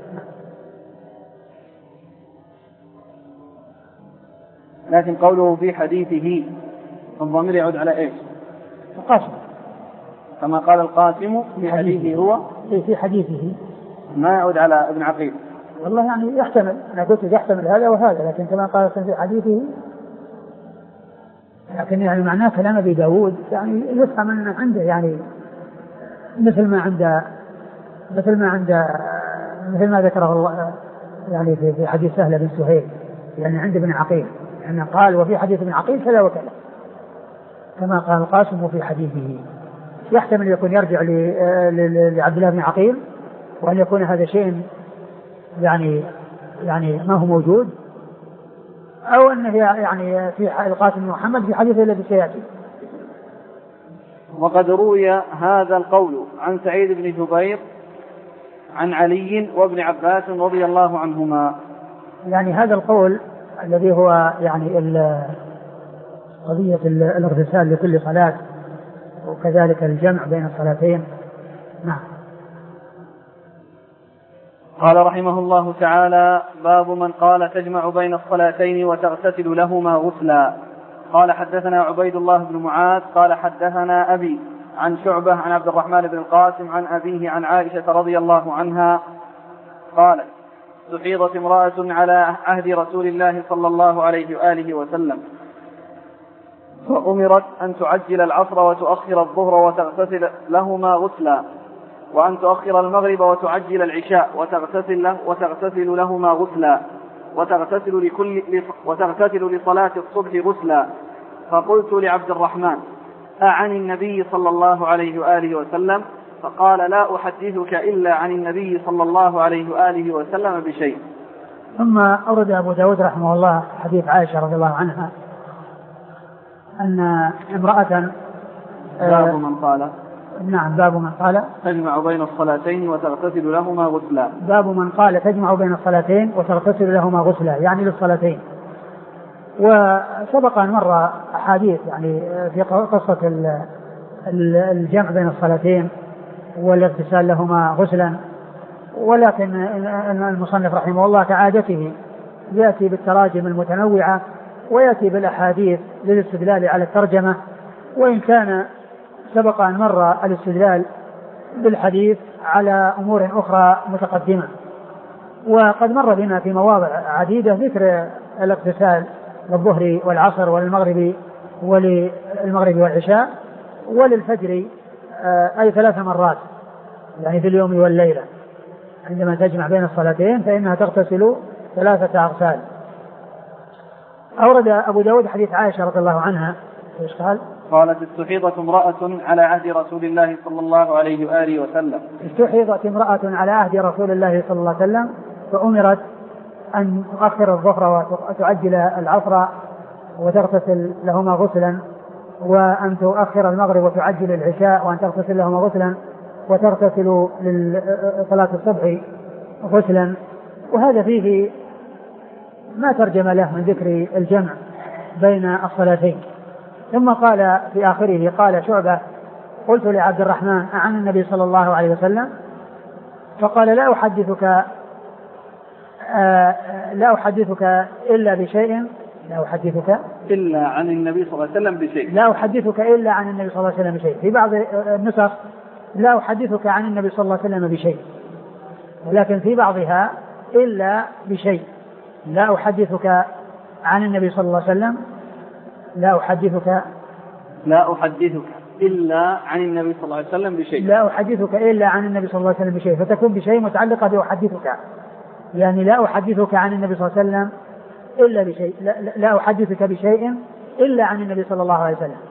S1: لكن قوله في حديثه الضمير يعود على ايش؟
S2: القاسم
S1: كما قال القاسم في حديثه هو
S2: في حديثه
S1: ما يعود على ابن عقيل.
S2: والله يعني يحتمل، أنا قلت يحتمل هذا وهذا، لكن كما قال في حديثه، لكن يعني معناه كلام أبي داود يعني يفهم أن عنده يعني مثل ما عنده مثل ما عنده مثل ما ذكره الله يعني في حديث سهلة بن سهيل، يعني عند ابن عقيل يعني قال وفي حديث ابن عقيل كذا وكذا كما قال القاسم وفي حديثه. يحتمل يكون يرجع لعبد الله بن عقيل، وأن يكون هذا شيء يعني يعني ما هو موجود، أو أنه يعني في القاسم محمد في حديثه الذي سيأتي.
S1: وقد روي هذا القول عن سعيد بن جبير عن علي وابن عباس رضي الله عنهما.
S2: يعني هذا القول الذي هو يعني قضية الاغتسال لكل صلاة وكذلك الجمع بين الصلاتين. نعم.
S1: قال رحمه الله تعالى: باب من قال تجمع بين الصلاتين وتغتسل لهما غسلا. قال حدثنا عبيد الله بن معاذ قال حدثنا أبي عن شعبة عن عبد الرحمن بن القاسم عن أبيه عن عائشة رضي الله عنها قالت: سحيضت امرأة على عهد رسول الله صلى الله عليه وآله وسلم، فأمرت أن تعجل العصر وتؤخر الظهر وتغتسل لهما غسلا، وأن تؤخر المغرب وتعجل العشاء وتغتسل, له وتغتسل لهما غسلا، وتغتسل, لكل وتغتسل لصلاة الصبح غسلا. فقلت لعبد الرحمن: أعن النبي صلى الله عليه وآله وسلم؟ فقال: لا أحدثك إلا عن النبي صلى الله عليه وآله وسلم بشيء.
S2: ثم أورد أبو داود رحمه الله حديث عائشة رضي الله عنها أن امرأة
S1: باب من قال
S2: نعم باب من قال
S1: تجمع بين الصلاتين وتغتسل لهما غسلا.
S2: باب من قال تجمع بين الصلاتين وتغتسل لهما غسلا، يعني للصلاتين. وسبق أن مر أحاديث يعني في قصة الجمع بين الصلاتين والاغتسال لهما غسلا، ولكن المصنف رحمه الله كعادته يأتي بالتراجم المتنوعة ويأتي بالأحاديث للاستدلال على الترجمة، وإن كان سبق أن مر الاستدلال بالحديث على أمور أخرى متقدمة. وقد مر بنا في مواضع عديدة ذكر الاغتسال للظهر والعصر وللمغرب وللمغرب والعشاء وللفجر أي ثلاث مرات يعني في اليوم والليلة. عندما تجمع بين الصلاتين فإنها تغتسل ثلاثة أغسال. أورد أبو داود حديث عائشة رضي الله عنها. إيش قال؟
S1: قالت استحيضت امرأة على عهد رسول الله صلى الله عليه وآله وسلم.
S2: استحيضت امرأة على عهد رسول الله صلى الله عليه وسلم فأمرت أن تؤخر الظهر وتعجل العصر وتغتسل لهما غسلا، وأن تؤخر المغرب وتعجل العشاء، وأن تغتسل لهما غسلا وتغتسل لصلاة الصبح غسلا. وهذا فيه ما ترجم له من ذكر الجمع بين الصلاتين. ثم قال في آخره قال شعبة قلت لعبد الرحمن عن النبي صلى الله عليه وسلم فقال لا أحدثك آه لا أحدثك إلا بشيء لا أحدثك
S1: إلا عن النبي صلى الله عليه وسلم بشيء
S2: لا أحدثك إلا عن النبي صلى الله عليه وسلم بشيء. في بعض النسخ لا أحدثك عن النبي صلى الله عليه وسلم بشيء، ولكن في بعضها إلا بشيء. لا أحدثك عن النبي صلى الله عليه وسلم لا أحدثك
S1: لا أحدثك إلا عن النبي صلى الله عليه وسلم بشيء
S2: لا أحدثك إلا عن النبي صلى الله عليه وسلم بشيء، فتكون بشيء متعلقة بأحدثك، يعني لا أحدثك عن النبي صلى الله عليه وسلم إلا بشيء لا, لا أحدثك بشيء إلا عن النبي صلى الله عليه وسلم.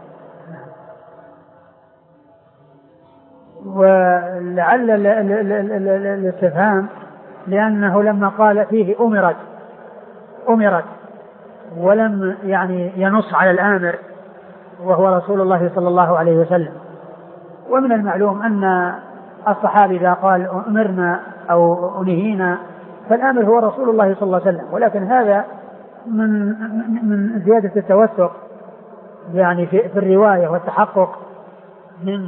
S2: ولعل الاستفهام لأنه لما قال فيه أمرت أمرت ولم يعني ينص على الآمر وهو رسول الله صلى الله عليه وسلم. ومن المعلوم أن الصحابي إذا قال أمرنا أو نهينا فالآمر هو رسول الله صلى الله عليه وسلم، ولكن هذا من من زيادة التوثق يعني في, في الرواية والتحقق من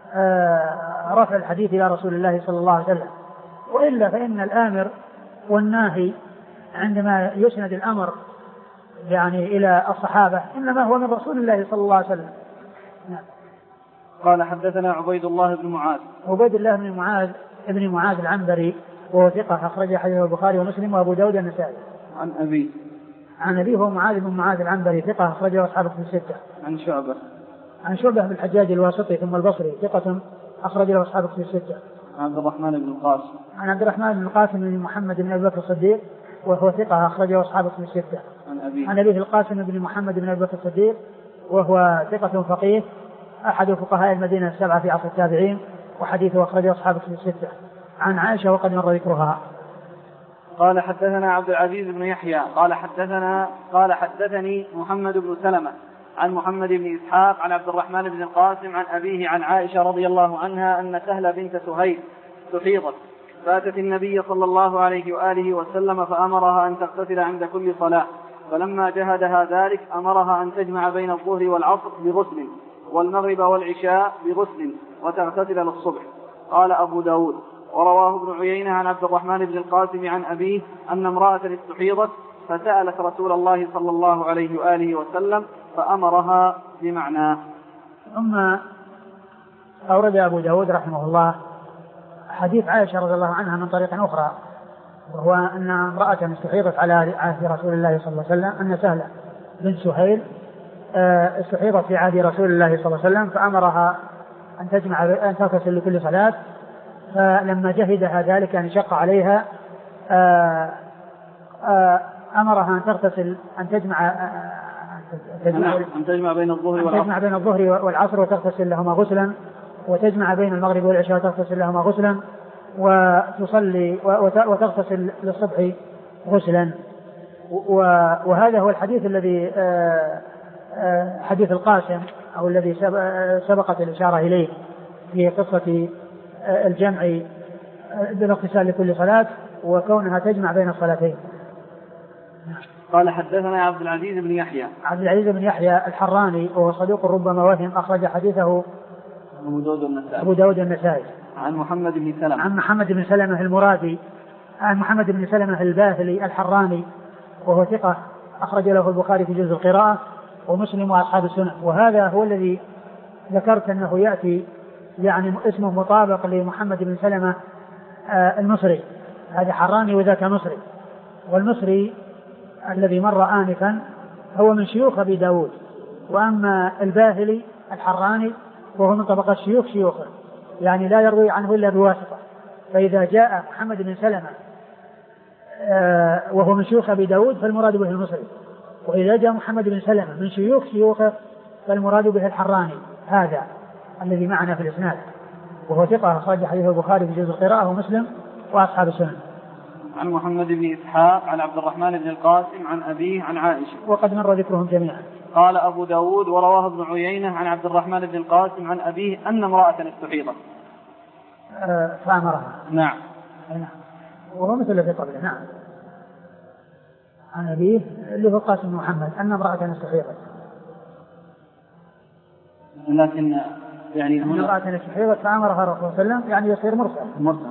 S2: رفع الحديث إلى رسول الله صلى الله عليه وسلم. وإلا فإن الآمر والناهي عندما يسند الأمر يعني إلى الصحابة إنما هو من رسول الله صلى الله عليه وسلم. نعم.
S1: قال حدثنا عبيد الله بن معاذ
S2: عبيد الله بن معاذ ابن معاذ العنبري وهو ثقة أخرج حديثه البخاري ومسلم وأبو داود النسائي.
S1: عن أبي
S2: عن أبيه هو معاذ بن معاذ العنبري ثقة أخرجه أصحاب الكتب الستة.
S1: عن شعبة
S2: عن شعبة بن الحجاج الواسطي ثم البصري ثقة أخرج له أصحاب الكتب الستة.
S1: عن عبد الرحمن بن القاسم
S2: عن عبد الرحمن بن القاسم بن محمد بن أبي بكر الصديق وهو ثقة أخرجه أصحاب الكتب الستة.
S1: عن أبيه
S2: عن أبيه القاسم بن محمد بن أبي بكر الصديق وهو ثقة فقيه أحد فقهاء المدينة السبعة في عصر التابعين وحديثه أخرجه أصحاب الكتب الستة. عن عائشة وقد مر ذكرها.
S1: قال حدثنا عبد العزيز بن يحيى قال حدثنا قال حدثني محمد بن سلمة عن محمد بن إسحاق عن عبد الرحمن بن القاسم عن أبيه عن عائشة رضي الله عنها أن سهل بنت سهيل استحيضت فأتت النبي صلى الله عليه وآله وسلم فأمرها أن تغتسل عند كل صلاة، فلما جهدها ذلك أمرها أن تجمع بين الظهر والعصر بغسل والمغرب والعشاء بغسل وتغتسل للصبح. قال أبو داود ورواه ابن عيينة عن عبد الرحمن بن القاسم عن أبيه أن امرأة استحيضت فسألت رسول الله صلى الله عليه وآله وسلم فأمرها بمعناه.
S2: ثم أورد أبو داود رحمه الله حديث عائشة رضي الله عنها من طريق أخرى، وهو أن امرأة استحيضت على عهد رسول الله صلى الله عليه وسلم أن سهلة بنت سهيل استحيضت في عهد رسول الله صلى الله عليه وسلم فأمرها أن تجمع أن تغتسل لكل صلاة، فلما جهدها ذلك أن شق عليها أمرها أن تغتسل أن تجمع
S1: تجمع, أن تجمع بين الظهر والعصر
S2: تجمع بين الظهر والعصر وتغتسل لهما غسلا، وتجمع بين المغرب والعشاء وتغتسل لهما غسلا، وتصلي وتغتسل للصبح غسلا. وهذا هو الحديث الذي حديث القاسم أو الذي سبقت الإشارة إليه في قصة الجمع بالاغتسال لكل صلاة وكونها تجمع بين الصلاتين.
S1: قال حدثنا عبد العزيز بن يحيى
S2: عبد العزيز بن يحيى الحراني وهو صدوق ربما وهم أخرج حديثه
S1: أبو داود النسائي
S2: أبو داود النسائي.
S1: عن محمد بن سلمة
S2: عن محمد بن سلمة المرادي عن محمد بن سلمة الباهلي الحراني وهو ثقة أخرج له البخاري في جزء القراءة ومسلم وأصحاب السنن. وهذا هو الذي ذكرت أنه يأتي يعني اسمه مطابق لمحمد بن سلمة المصري، هذا حراني وذاك مصري. والمصري الذي مر آنفا هو من شيوخ أبي داود، وأما الباهلي الحراني وهو من طبقة شيوخ شيوخه، يعني لا يروي عنه إلا بواسطة. فإذا جاء محمد بن سلمة وهو من شيوخ أبي داود فالمراد به المصري، وإذا جاء محمد بن سلمة من شيوخ شيوخه فالمراد به الحراني، هذا الذي معنا في الإسناد، وهو ثقة أخرج حديث البخاري في جزء القراءة ومسلم وأصحاب السنن.
S1: عن محمد بن إسحاق عن عبد الرحمن بن القاسم عن أبيه عن عائشة،
S2: وقد مر ذكرهم جميعا.
S1: قال أبو داود ورواه ابن عيينة عن عبد الرحمن بن القاسم عن أبيه أن امرأة استحيضت
S2: أه فأمرها.
S1: نعم.
S2: نعم. وهو مثل في قبله. نعم. عن أبيه اللي هو القاسم محمد أن امرأة استحيضت.
S1: لكن يعني
S2: أن امرأة استحيضت فأمرها الرسول صلى الله عليه وسلم، يعني يصير مرسل.
S1: مرسل.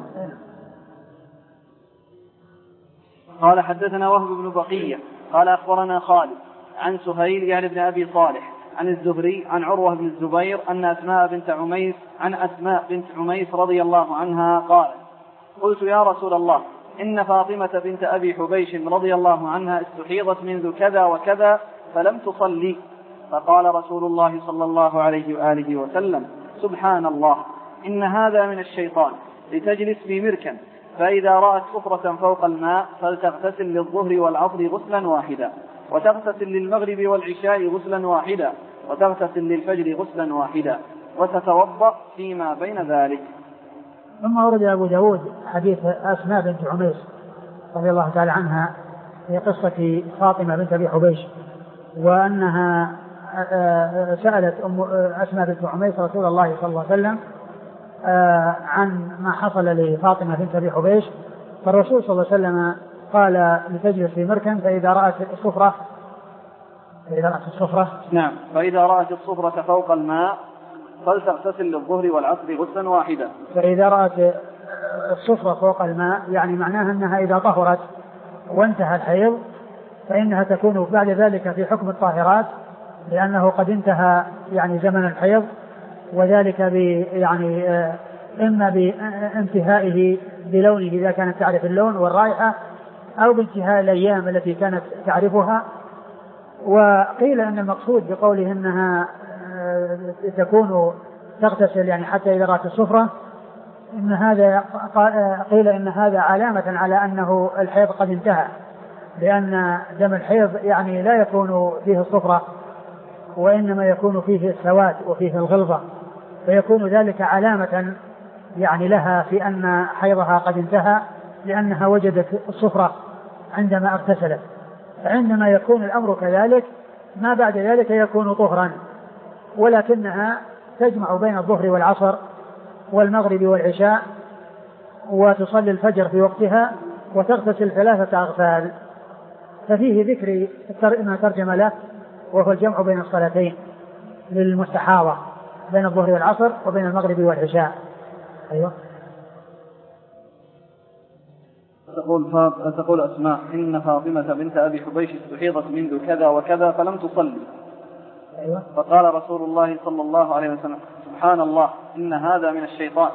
S1: قال حدثنا وهب بن بقية قال أخبرنا خالد عن سهيل يعني بن أبي صالح عن الزهري عن عروة بن الزبير أن أسماء بنت عميس عن أسماء بنت عميس رضي الله عنها قالت: قلت يا رسول الله إن فاطمة بنت أبي حبيش رضي الله عنها استحيضت منذ كذا وكذا فلم تصلي، فقال رسول الله صلى الله عليه وآله وسلم: سبحان الله إن هذا من الشيطان، لتجلس في مركن، فإذا رأت سفرة فوق الماء فلتغتسل للظهر والعصر غسلا واحدا، وتغتسل للمغرب والعشاء غسلا واحدا، وتغتسل للفجر غسلا واحدا، وتتوضأ فيما بين ذلك.
S2: ثم ورد أبو داود حديث أسماء بنت عميس رضي الله تعالى عنها في قصة فاطمة بنت أبي حبيش، وأنها سألت أسماء بنت عميس رسول الله صلى الله عليه وسلم عن ما حصل لفاطمة بنت أبي حبيش، فالرسول صلى الله عليه وسلم قال لتجلس في مركن فإذا رأت الصفرة فإذا رأت الصفرة
S1: نعم فإذا رأت الصفرة فوق الماء فلتغتسل للظهر والعصر غسلا واحدا.
S2: فإذا رأت الصفرة فوق الماء يعني معناها أنها إذا طهرت وانتهى الحيض فإنها تكون بعد ذلك في حكم الطاهرات، لأنه قد انتهى يعني زمن الحيض، وذلك ب يعني إما بانتهائه بلونه إذا كانت تعرف اللون والرائحة، أو بانتهاء الأيام التي كانت تعرفها. وقيل أن المقصود بقوله أنها تكون تغتسل يعني حتى إذا رأت الصفرة، إن هذا قيل إن هذا علامة على أنه الحيض قد انتهى، لأن دم الحيض يعني لا يكون فيه الصفرة، وإنما يكون فيه السواد وفيه الغلظة، فيكون ذلك علامة يعني لها في أن حيضها قد انتهى، لأنها وجدت الصفرة عندما اغتسلت. فعندما يكون الأمر كذلك ما بعد ذلك يكون طهرا، ولكنها تجمع بين الظهر والعصر والمغرب والعشاء، وتصلي الفجر في وقتها، وتغتسل ثلاثة أغسال. ففيه ذكر ما ترجم له وهو الجمع بين الصلاتين للمستحاضة بين الظهر والعصر وبين المغرب والعشاء. أيوة.
S1: تقول فاط... تقول أسماء إن فاطمة بنت أبي حبيش استحيضت منذ كذا وكذا فلم تصلي.
S2: أيوة.
S1: فقال رسول الله صلى الله عليه وسلم: سبحان الله إن هذا من الشيطان.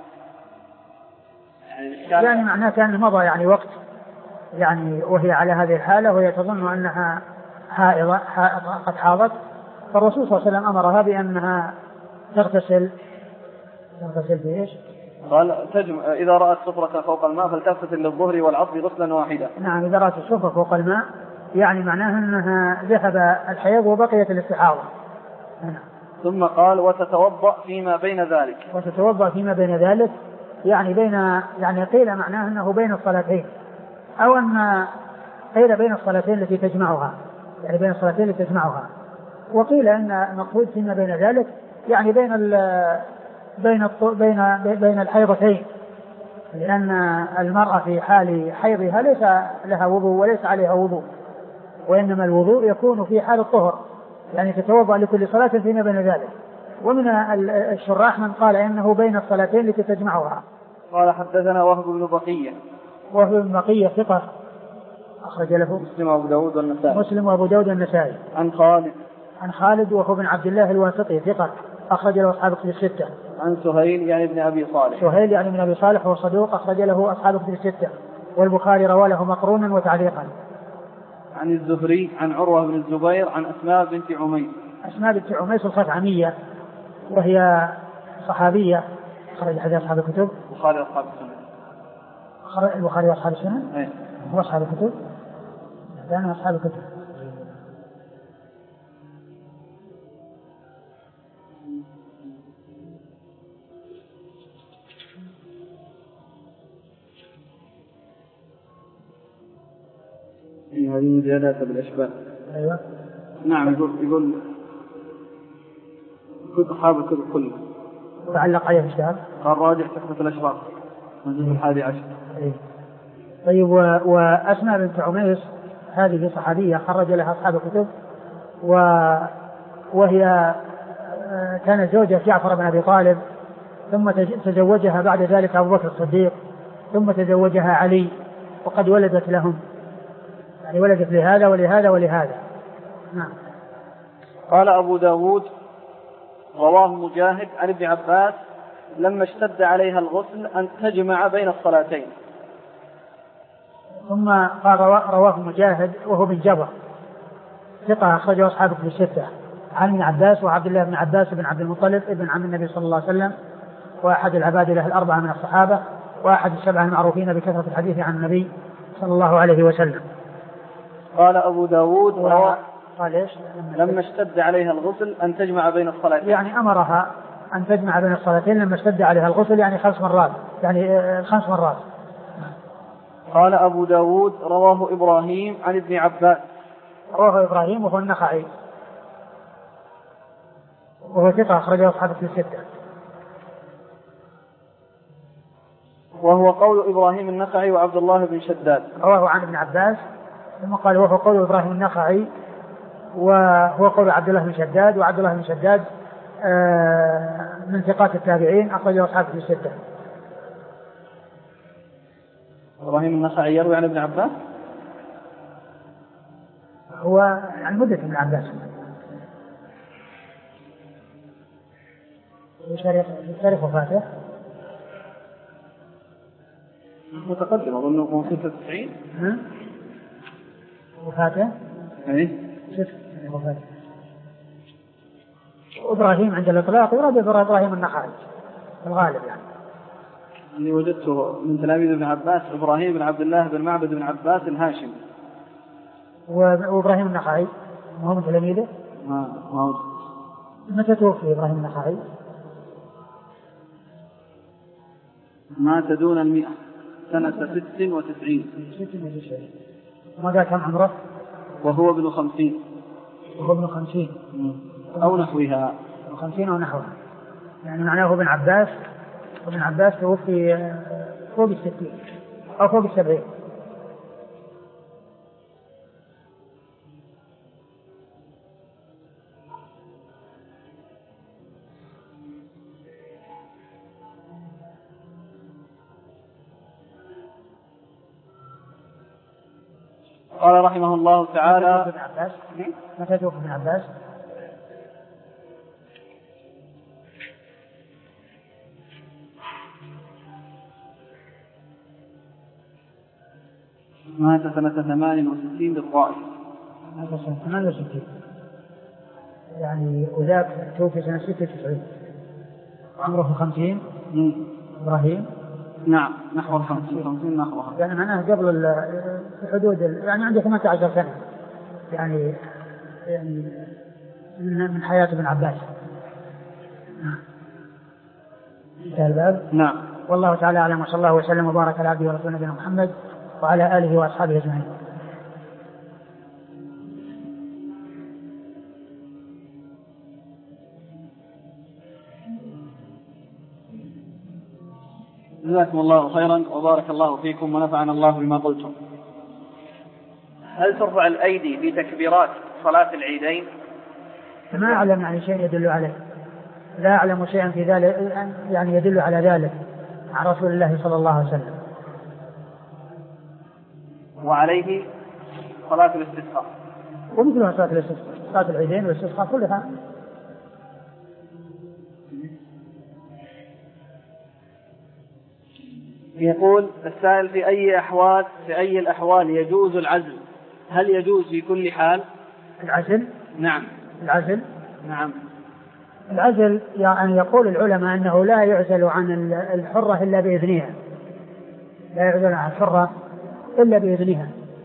S2: يعني, يعني معناه كان مضى يعني وقت يعني وهي على هذه الحالة وهي تظن أنها حائضة قد حاضت، فالرسول صلى الله عليه وسلم أمرها بأنها تغتسل تغتسل بإيش؟
S1: قال تجمع إذا رأت صفرة فوق الماء فلتغتسل للظهر والعصر غسلا واحدا.
S2: نعم إذا رأت الصفرة فوق الماء يعني معناها أنها ذهب الحيض وبقيت الاستحاضة. نعم.
S1: ثم قال وتتوضأ فيما بين ذلك.
S2: وتتوضأ فيما بين ذلك يعني بين يعني قيل معناه أنه بين الصلاتين، أو أن قيل بين الصلاتين التي تجمعها يعني بين الصلاتين التي تجمعها. وقيل أن المقصود فيما بين ذلك يعني بين بين بين بين الحيضتين، لأن المرأة في حال حيضها ليس لها وضوء وليس عليها وضوء، وإنما الوضوء يكون في حال الطهر، يعني تتوضأ لكل صلاة فيما بين ذلك. ومن الشراح من قال إنه بين الصلاتين التي تجمعها.
S1: قال حدثنا وهب بن بقية.
S2: وهب بن بقية ثقة أخرج له
S1: مسلم وأبو داود والنسائي.
S2: مسلم وأبو داود والنسائي.
S1: عن خالد
S2: عن خالد وهو بن عبد الله الواسطي ثقة أخرج له أصحاب الكتب الستة.
S1: عن سهيل يعني ابن أبي صالح.
S2: سهيل يعني ابن أبي صالح وهو صدوق أخرج له أصحاب الكتب الستة، والبخاري روى له مقرونا وتعليقا.
S1: عن الزهري عن عروة بن الزبير عن أسماء بنت عميس.
S2: أسماء بنت عميس الخثعمية وهي صحابية أخرج حديث أصحاب الكتب.
S1: البخاري أصحاب السنن.
S2: البخاري أصحاب السنن.
S1: أي.
S2: هو أصحاب الكتب. لأن أصحاب الكتب.
S1: هذه مجالات بالأشباه.
S2: أيوة.
S1: نعم. يقول يقول كل أصحاب الكتب كله.
S2: تعلق عليه الشهر.
S1: قال راجع تحفة الأشباه من الحادي عشر.
S2: أيه. طيب و... وأسماء بنت عميس هذه صحابية خرج لها أصحاب الكتب و... وهي كانت زوجة جعفر بن أبي طالب، ثم تزوجها بعد ذلك أبو بكر الصديق، ثم تزوجها علي، وقد ولدت لهم، يعني ولدت لهذا ولهذا ولهذا. نعم.
S1: قال أبو داود رواه مجاهد عن ابن عباس لما اشتد عليها الغسل أن تجمع بين الصلاتين.
S2: ثم قال رواه مجاهد وهو بن جبر ثقة أخرجه أصحاب الكتب الستة عن ابن عباس وعبد الله بن عباس بن عبد المطلب ابن عم النبي صلى الله عليه وسلم، وأحد العباد له الأربعة من الصحابة، وأحد السبعة المعروفين بكثرة الحديث عن النبي صلى الله عليه وسلم.
S1: قال أبو داود و...
S2: قال إيش؟
S1: لما اشتد عليها الغسل أن تجمع بين الصلاتين،
S2: يعني أمرها أن تجمع بين الصلاتين لما اشتد عليها الغسل، يعني خمس مرات، يعني خمس مرات.
S1: قال أبو داود رواه إبراهيم عن ابن عباس.
S2: رواه إبراهيم وهو النخعي وهو ثقة أخرجه أصحاب الكتب الستة.
S1: وهو قول إبراهيم النخعي وعبد الله بن شداد.
S2: رواه عن ابن عباس، ثم قال وهو قول إبراهيم النخعي وهو قول عبد الله بن شداد، وعبد الله بن شداد من ثقات التابعين أخرجه أصحاب الكتب الستة.
S1: إبراهيم النخعي يروي عن ابن عباس،
S2: هو عن مدة ابن عباس في تاريخ وفاته
S1: متقدم أظنه ستة وتسعين
S2: وفاته.
S1: أي
S2: ستة وفاته. إبراهيم عند الإطلاق يراد إبراهيم النخعي الغالب، يعني
S1: اللي وجدته من تلاميذ ابن عباس إبراهيم بن عبد الله بن معبد بن عباس الهاشمي.
S2: وإبراهيم النخعي ما هو من تلاميذه؟
S1: ما هو.
S2: متى توفي إبراهيم النخعي؟
S1: مات دون المئة سنة ست وتسعين.
S2: ست وتسعين. ماذا كان عمره؟
S1: وهو ابن خمسين.
S2: وهو ابن خمسين
S1: أو نحوها.
S2: خمسين أو نحوها، يعني معناه ابن عباس، وابن عباس توفي فوق الستين أو فوق السبعين.
S1: قال رحمه الله تعالى
S2: ابن عباس متى توفي ابن عباس؟
S1: مات سنة ثمان وستين بالطائف.
S2: مات سنة ثمان وستين، يعني وذاك توفي سنة ستة وتسعين، عمره خمسين. إبراهيم
S1: نعم نحو الخمسين، خمسين نحوها،
S2: يعني معناه قبل الحدود، يعني عنده ثمانية عشر سنة، يعني يعني من حياة ابن عباس. انتهى الباب.
S1: نعم.
S2: والله تعالى أعلم، وصلى الله وسلم وبارك على عبده ورسوله نبينا محمد وعلى آله وأصحابه أجمعين.
S1: جزاكم الله خيرا وبارك الله فيكم ونفعنا الله بما قلتم. هل ترفع الأيدي في تكبيرات صلاة العيدين؟
S2: ما أعلم يعني شيء يدل عليه، لا أعلم شيئا في ذلك يعني يدل على ذلك عن رسول الله صلى الله عليه وسلم.
S1: وعليه صلاة الاستسقاء.
S2: ومثلها صلاة الاستسقاء، صلاة العيدين والاستسقاء كلها.
S1: يقول السائل في أي أحوال في أي الأحوال يجوز العزل؟ هل يجوز في كل حال؟
S2: العزل؟
S1: نعم.
S2: العزل؟
S1: نعم.
S2: العزل يعني يقول العلماء أنه لا يعزل عن الحرة إلا بإذنها، لا يعزل عن الحرة إلا بإذنها.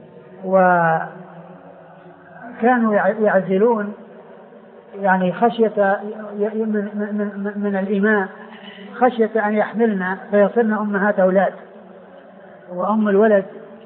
S2: وكانوا يعزلون يعني خشية من, من, من الإماء، خشية أن يحملنا فيصرن أمهات أولاد، وأم الولد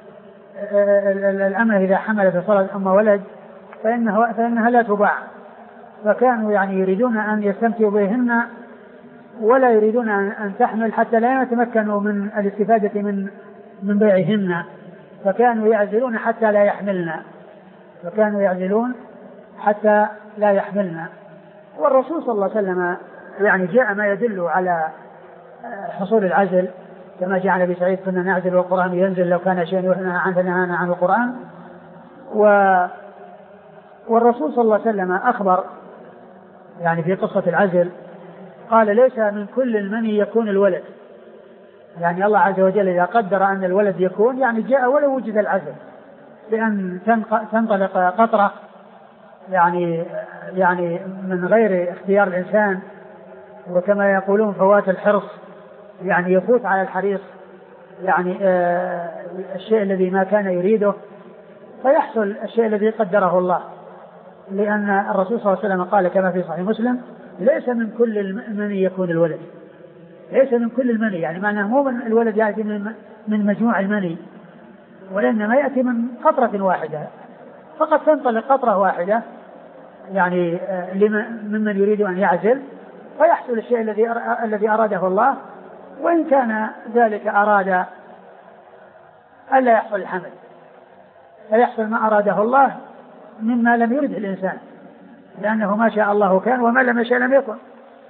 S2: الأمة إذا حملت فصارت أم ولد فإنه فإنها لا تباع، فكانوا يعني يريدون أن يستمتعوا بهن ولا يريدون أن تحمل حتى لا يتمكنوا من الاستفادة من من بيعهن، فكانوا يعزلون حتى لا يحملنا فكانوا يعزلون حتى لا يحملنا. والرسول صلى الله عليه وسلم يعني جاء ما يدل على حصول العزل، كما جاء عن أبي سعيد كنا نعزل والقرآن ينزل لو كان شيء ينهى عنه فنهانا عن القرآن. و والرسول صلى الله عليه وسلم أخبر يعني في قصة العزل قال ليس من كل المني يكون الولد، يعني الله عز وجل إذا قدر أن الولد يكون يعني جاء ولو وجد العزل، بأن تنطلق قطرة يعني يعني من غير اختيار الإنسان، وكما يقولون فوات الحرص يعني يفوت على الحريص يعني آه الشيء الذي ما كان يريده فيحصل الشيء الذي قدره الله، لأن الرسول صلى الله عليه وسلم قال كما في صحيح مسلم ليس من كل المني يكون الولد، ليس من كل المني يعني معناه مو من الولد يأتي من, من مجموع المني، ولأنما يأتي من قطرة واحدة، فقد تنطلق قطرة واحدة يعني آه ممن يريد أن يعزل فيحصل الشيء الذي الذي أراده الله، وإن كان ذلك أراد ألا يحصل الحمل فيحصل ما أراده الله مما لم يرد الإنسان، لأنه ما شاء الله كان وما لم يشاء لم يكن.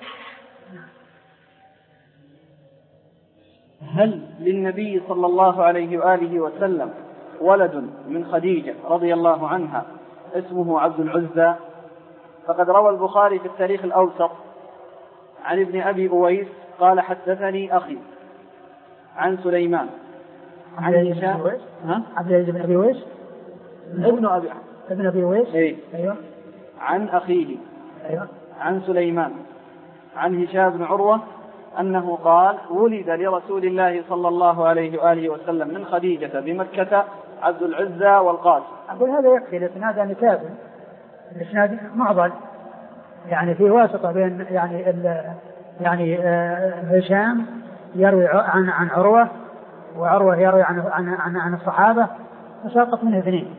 S1: هل للنبي صلى الله عليه وآله وسلم ولد من خديجة رضي الله عنها اسمه عبد العزى؟ فقد روى البخاري في التاريخ الأوسط عن ابن أبي أويس قال حدثني أخي عن سليمان
S2: عن هشام عبد العزيز بن أبي أويس
S1: ابن أبي
S2: ابن أبي أويس
S1: إيه؟
S2: أيوة.
S1: عن أخيه
S2: أيوة.
S1: عن سليمان عن هشام بن عروة أنه قال ولد لرسول الله صلى الله عليه وآله وسلم من خديجة بمكة عبد العزى والقاسم.
S2: أقول هذا يكفي، الإسناد يعني كافٍ، الإسناد معضل يعني في واسطة بين يعني ال يعني هشام يروي عن عن عروة وعروة يروي عن عن عن, عن الصحابة فساقط منه اثنين.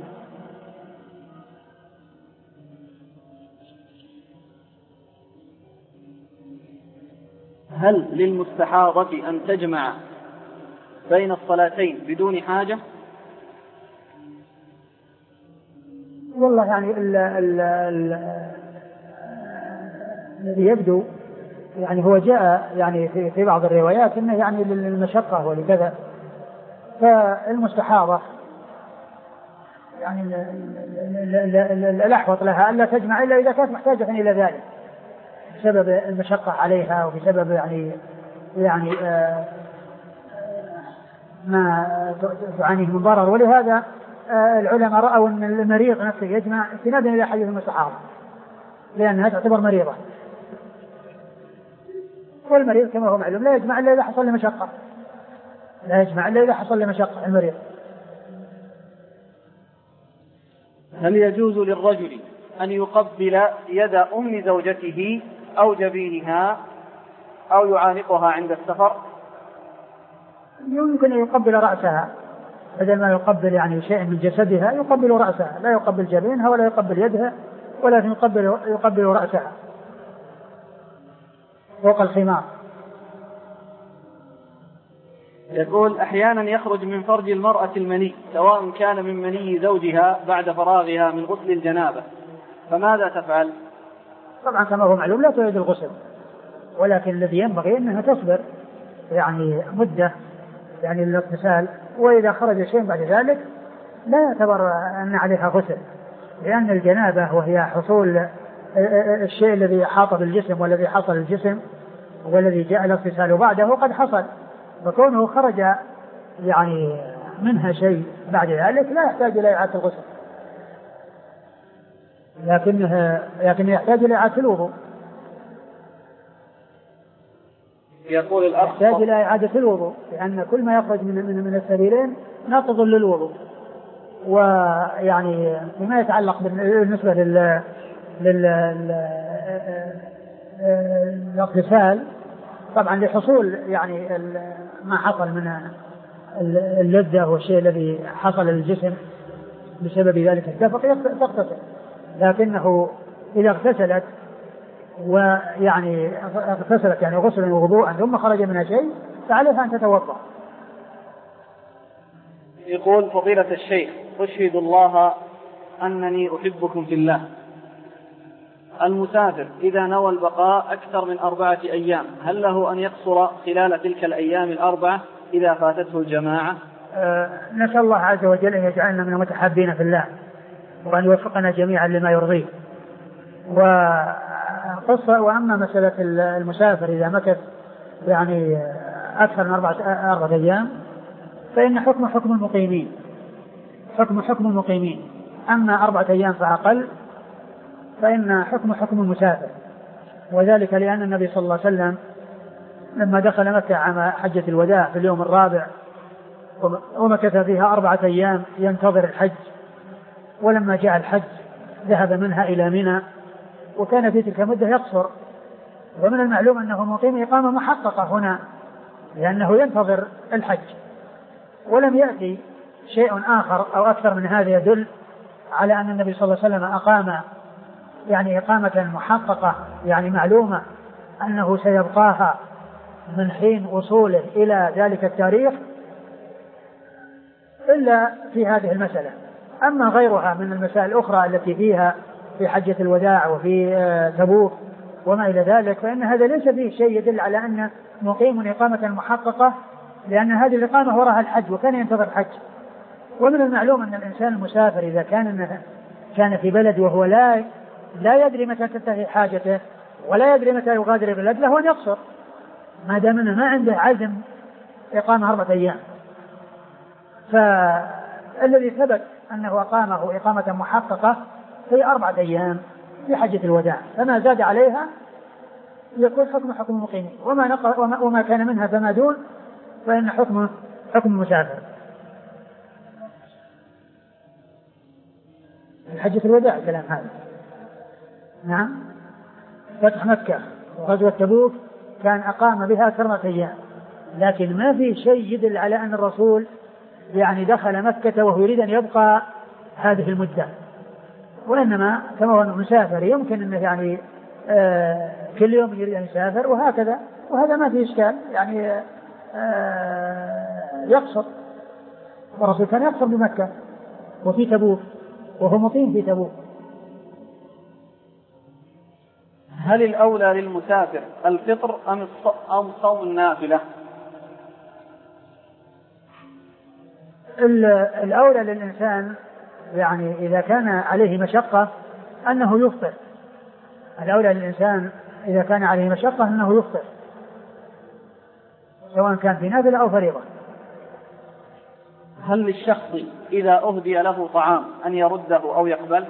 S1: هل للمستحاضة أن تجمع بين الصلاتين بدون حاجة؟
S2: والله يعني ال ال الذي يبدو يعني هو جاء يعني في في بعض الروايات انه يعني للمشقة ولكذا، فالمستحاضة يعني الأحوط لها ألا تجمع إلا إذا كانت محتاجة إلى ذلك بسبب المشقة عليها وبسبب يعني يعني آه ما تعانيه من ضرر، ولهذا آه العلماء رأوا أن المريض نفسه يجمع استنادا إلى حديث المستحاضة لأنها تعتبر مريضة، والمريض كما هو معلوم لا يجمع إلا إذا حصل لمشقة، لا يجمع إلا إذا حصل لمشقة المريض.
S1: هل يجوز للرجل أن يقبل يد أم زوجته أو جبينها أو يعانقها عند السفر؟
S2: يمكن أن يقبل رأسها بدل ما يقبل يعني شيء من جسدها، يقبل رأسها، لا يقبل جبينها ولا يقبل يدها ولكن يقبل يقبل رأسها فوق الخمار.
S1: يقول أحيانا يخرج من فرج المرأة المني سواء كان من مني زوجها بعد فراغها من غسل الجنابة، فماذا تفعل؟
S2: طبعا كما هو معلوم لا تعيد الغسل، ولكن الذي ينبغي أنها تصبر يعني مدة يعني للاغتسال، وإذا خرج شيء بعد ذلك لا يعتبر أن عليها غسل، لأن الجنابة وهي حصول الشيء الذي حاط بالجسم والذي حصل الجسم والذي جاء الاغتسال بعده قد حصل، فكونه خرج يعني منها شيء بعد ذلك لا يحتاج إلى إعادة الغسل، لكنه لكن يحتاج إلى إعادة الوضوء.
S1: يقول الأخ
S2: يحتاج إلى إعادة الوضوء، لأن كل ما يخرج من من من السبيلين ناقض للوضوء. ويعني فيما يتعلق بالنسبة لل للاغتسال طبعا لحصول يعني ما حصل من اللذة والشيء الذي حصل للجسم بسبب ذلك الدفق تغتسل، لكنه إذا اغتسلت ويعني اغتسلت يعني غسلا ووضوءا ثم خرج منها شيء فعليها أن تتوضأ.
S1: يقول فضيلة الشيخ أشهد الله أنني أحبكم في الله، المسافر إذا نوى البقاء أكثر من أربعة أيام هل له أن يقصر خلال تلك الأيام الأربعة إذا فاتته الجماعة؟
S2: أه نسأل الله عز وجل أن يجعلنا من المتحابين في الله وأن يوفقنا جميعا لما يرضيه. وقصة وأما مسألة المسافر إذا مكث يعني أكثر من أربعة, أربعة أيام فإن حكم حكم المقيمين حكم حكم المقيمين أما أربعة أيام فأقل فإن حكم حكم المسافر، وذلك لأن النبي صلى الله عليه وسلم لما دخل مكة عام حجة الوداع في اليوم الرابع ومكث فيها أربعة أيام ينتظر الحج، ولما جاء الحج ذهب منها إلى منى وكان في تلك المدة يقصر، ومن المعلوم أنه مقيم إقامة محققة هنا لأنه ينتظر الحج، ولم يأتي شيء آخر أو أكثر من هذا يدل على أن النبي صلى الله عليه وسلم أقام يعني إقامة محققة يعني معلومة أنه سيبقاها من حين وصوله إلى ذلك التاريخ إلا في هذه المسألة. أما غيرها من المسائل الأخرى التي فيها في حجة الوداع وفي تبوك وما إلى ذلك فإن هذا ليس فيه شيء يدل على أن مقيم إقامة محققة، لأن هذه الإقامة وراها الحج وكان ينتظر الحج. ومن المعلوم أن الإنسان المسافر إذا كان كان في بلد وهو لا لا يدري متى تنتهي حاجته ولا يدري متى يغادر البلد له أن يقصر ما دام أنه ما عنده عزم إقامة أربعة أيام. فالذي ثبت أنه أقامه إقامة محققة في أربعة أيام في حجة الوداع، فما زاد عليها يكون حكم حكم المقيمين، وما, نق... وما... وما كان منها فما دون فإن حكمه حكم المسافر. حجة الوداع كلام هذا. نعم. فتح مكة وغزوة تبوك كان أقام بها أكثر أيام، لكن ما في شيء يدل على أن الرسول يعني دخل مكة وهو يريد أن يبقى هذه المدة، وإنما كما هو مسافر يمكن أنه يعني آه كل يوم يريد أن يسافر وهكذا، وهذا ما فيه إشكال يعني آه يقصر، والرسول كان يقصر بمكة وفي تبوك وهو مقيم في تبوك.
S1: هل الأولى للمسافر الفطر أم صوم النافلة؟
S2: الأولى للإنسان يعني إذا كان عليه مشقة أنه يفطر، الأولى للإنسان إذا كان عليه مشقة أنه يفطر سواء كان في نافلة أو فريضة.
S1: هل للشخص إذا أهدي له طعام أن يرده أو يقبل؟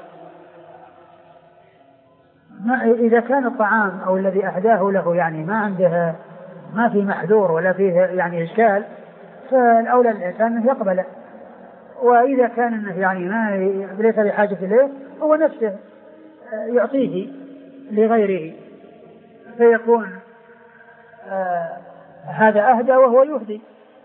S2: ما إذا كان الطعام أو الذي أهداه له يعني ما عنده ما في محذور ولا فيه يعني إشكال فالأولى للإنسان أنه يقبله، وإذا كان أنه يعني ما ليس بحاجة إليه هو نفسه يعطيه لغيره فيكون آه هذا أهدى وهو يهدي.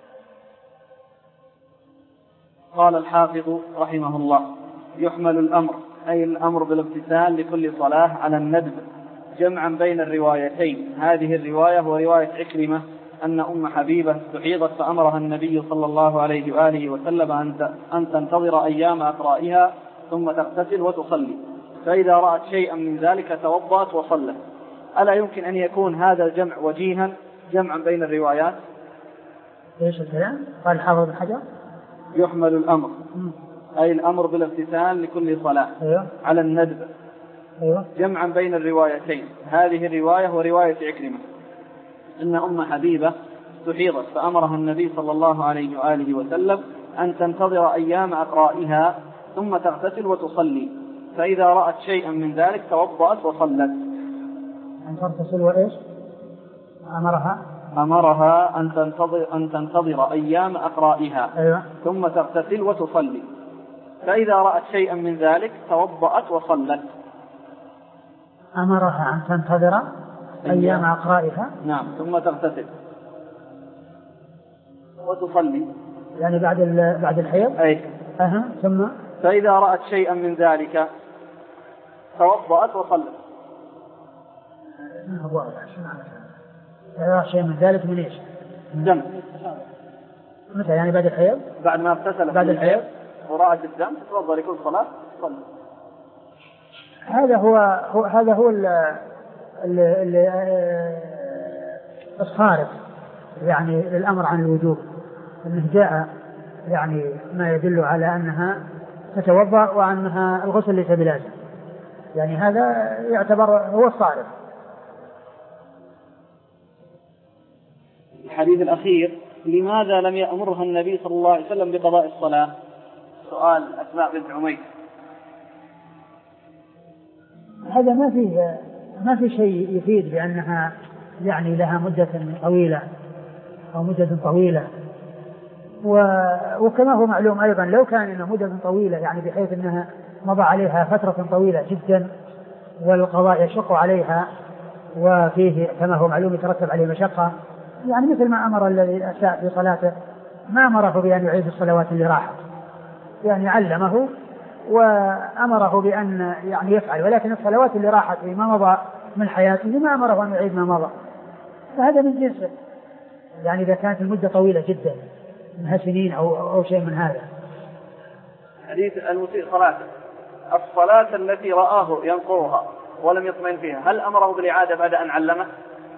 S1: قال الحافظ رحمه الله يحمل الأمر أي الأمر بالامتثال لكل صلاة على الندب جمعا بين الروايتين. هذه الرواية ورواية عكرمة أن أم حبيبة استحيضت فأمرها النبي صلى الله عليه وآله وسلم أن تنتظر أيام أقرائها ثم تغتسل وتصلي، فإذا رأت شيئا من ذلك توضأت وصلت. ألا يمكن أن يكون هذا الجمع وجيها جمعا بين الروايات؟
S2: ايش الكلام؟ قال الحافظ بن حجر
S1: يحمل الأمر أي الأمر بالاغتسال لكل صلاة
S2: أيوة.
S1: على الندب
S2: أيوة.
S1: جمعا بين الروايتين. هذه الرواية ورواية عكرمة أن أم حبيبة استحيضت فأمرها النبي صلى الله عليه وآله وسلم أن تنتظر أيام أقرائها ثم تغتسل وتصلي، فإذا رأت شيئا من ذلك توضأت وصلت.
S2: أن تغتسل وإيش؟ أمرها
S1: أمرها أن تنتظر, أن تنتظر أيام أقرائها.
S2: أيوة.
S1: ثم تغتسل وتصلي، فإذا رأت شيئا من ذلك توضأت وصلت.
S2: أمرها أن تنتظر أيام أقرائها.
S1: نعم. ثم تغتسل وتصلي، يعني
S2: بعد بعد الحيض.
S1: أي.
S2: أه. ثم
S1: فإذا رأت شيئا من ذلك توضأت وصلت.
S2: ما هو إذا رأت شيئا من ذلك من إيش؟
S1: الدم.
S2: متى يعني بعد الحيض؟
S1: بعد ما اغتسلت
S2: بعد الحيض
S1: ورأت الدم تتوضأ لكل صلاة تصلي.
S2: هذا هو, هو هذا هو الصارف يعني للأمر عن الوجوب، أنه جاء يعني ما يدل على أنها تتوضأ وأنها الغسل ليس بلازم، يعني هذا يعتبر هو الصارف.
S1: الحديث الأخير: لماذا لم يأمرها النبي صلى الله عليه وسلم بقضاء الصلاة؟ سؤال أسماء بنت عميس.
S2: هذا ما فيه ما في شيء يفيد بأنها يعني لها مدة طويلة أو مدة طويلة، وكما هو معلوم أيضا لو كان إنها مدة طويلة يعني بحيث أنها مضى عليها فترة طويلة جدا والقضاء يشق عليها وفيه كما هو معلوم يترتب عليه مشقة، يعني مثل ما أمر الذي أساء في صلاته ما أمره بأن يعيد الصلوات اللي راحت، يعني علمه وأمره بأن يعني يفعل، ولكن الصلوات اللي راحت ما مضى من حياته ما أمره أن يعيد ما مضى، فهذا من جنسه. يعني إذا كانت المدة طويلة جدا منها سنين أو, أو شيء من هذا.
S1: حديث المسيء صلاته، الصلاة التي رآه ينقرها ولم يطمئن فيها، هل أمره بالإعادة بعد أن علمه؟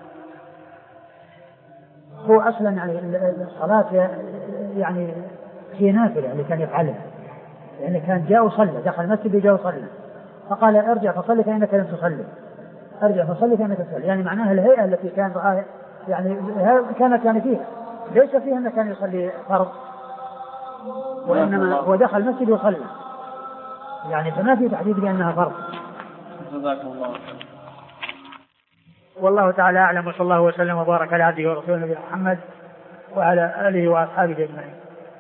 S2: هو أصلا يعني الصلاة يعني هي نافلة اللي كان يفعلها، يعني كان جاء وصلى، دخل المسجد وجاء وصلى فقال ارجع فصلي فإنك لم تصلي، ارجع فصلي فإنك تصلي، يعني معناها الهيئة التي كان رآها يعني كانت يعني فيها ليس فيها أنه كان يصلي فرض، وإنما هو دخل المسجد وصلى، يعني فما في تحديد بأنها فرض.
S1: جزاكم الله.
S2: والله تعالى أعلم، وصلى الله وسلم وبارك على عبده ورسوله نبينا محمد وعلى آله وأصحابه أجمعين.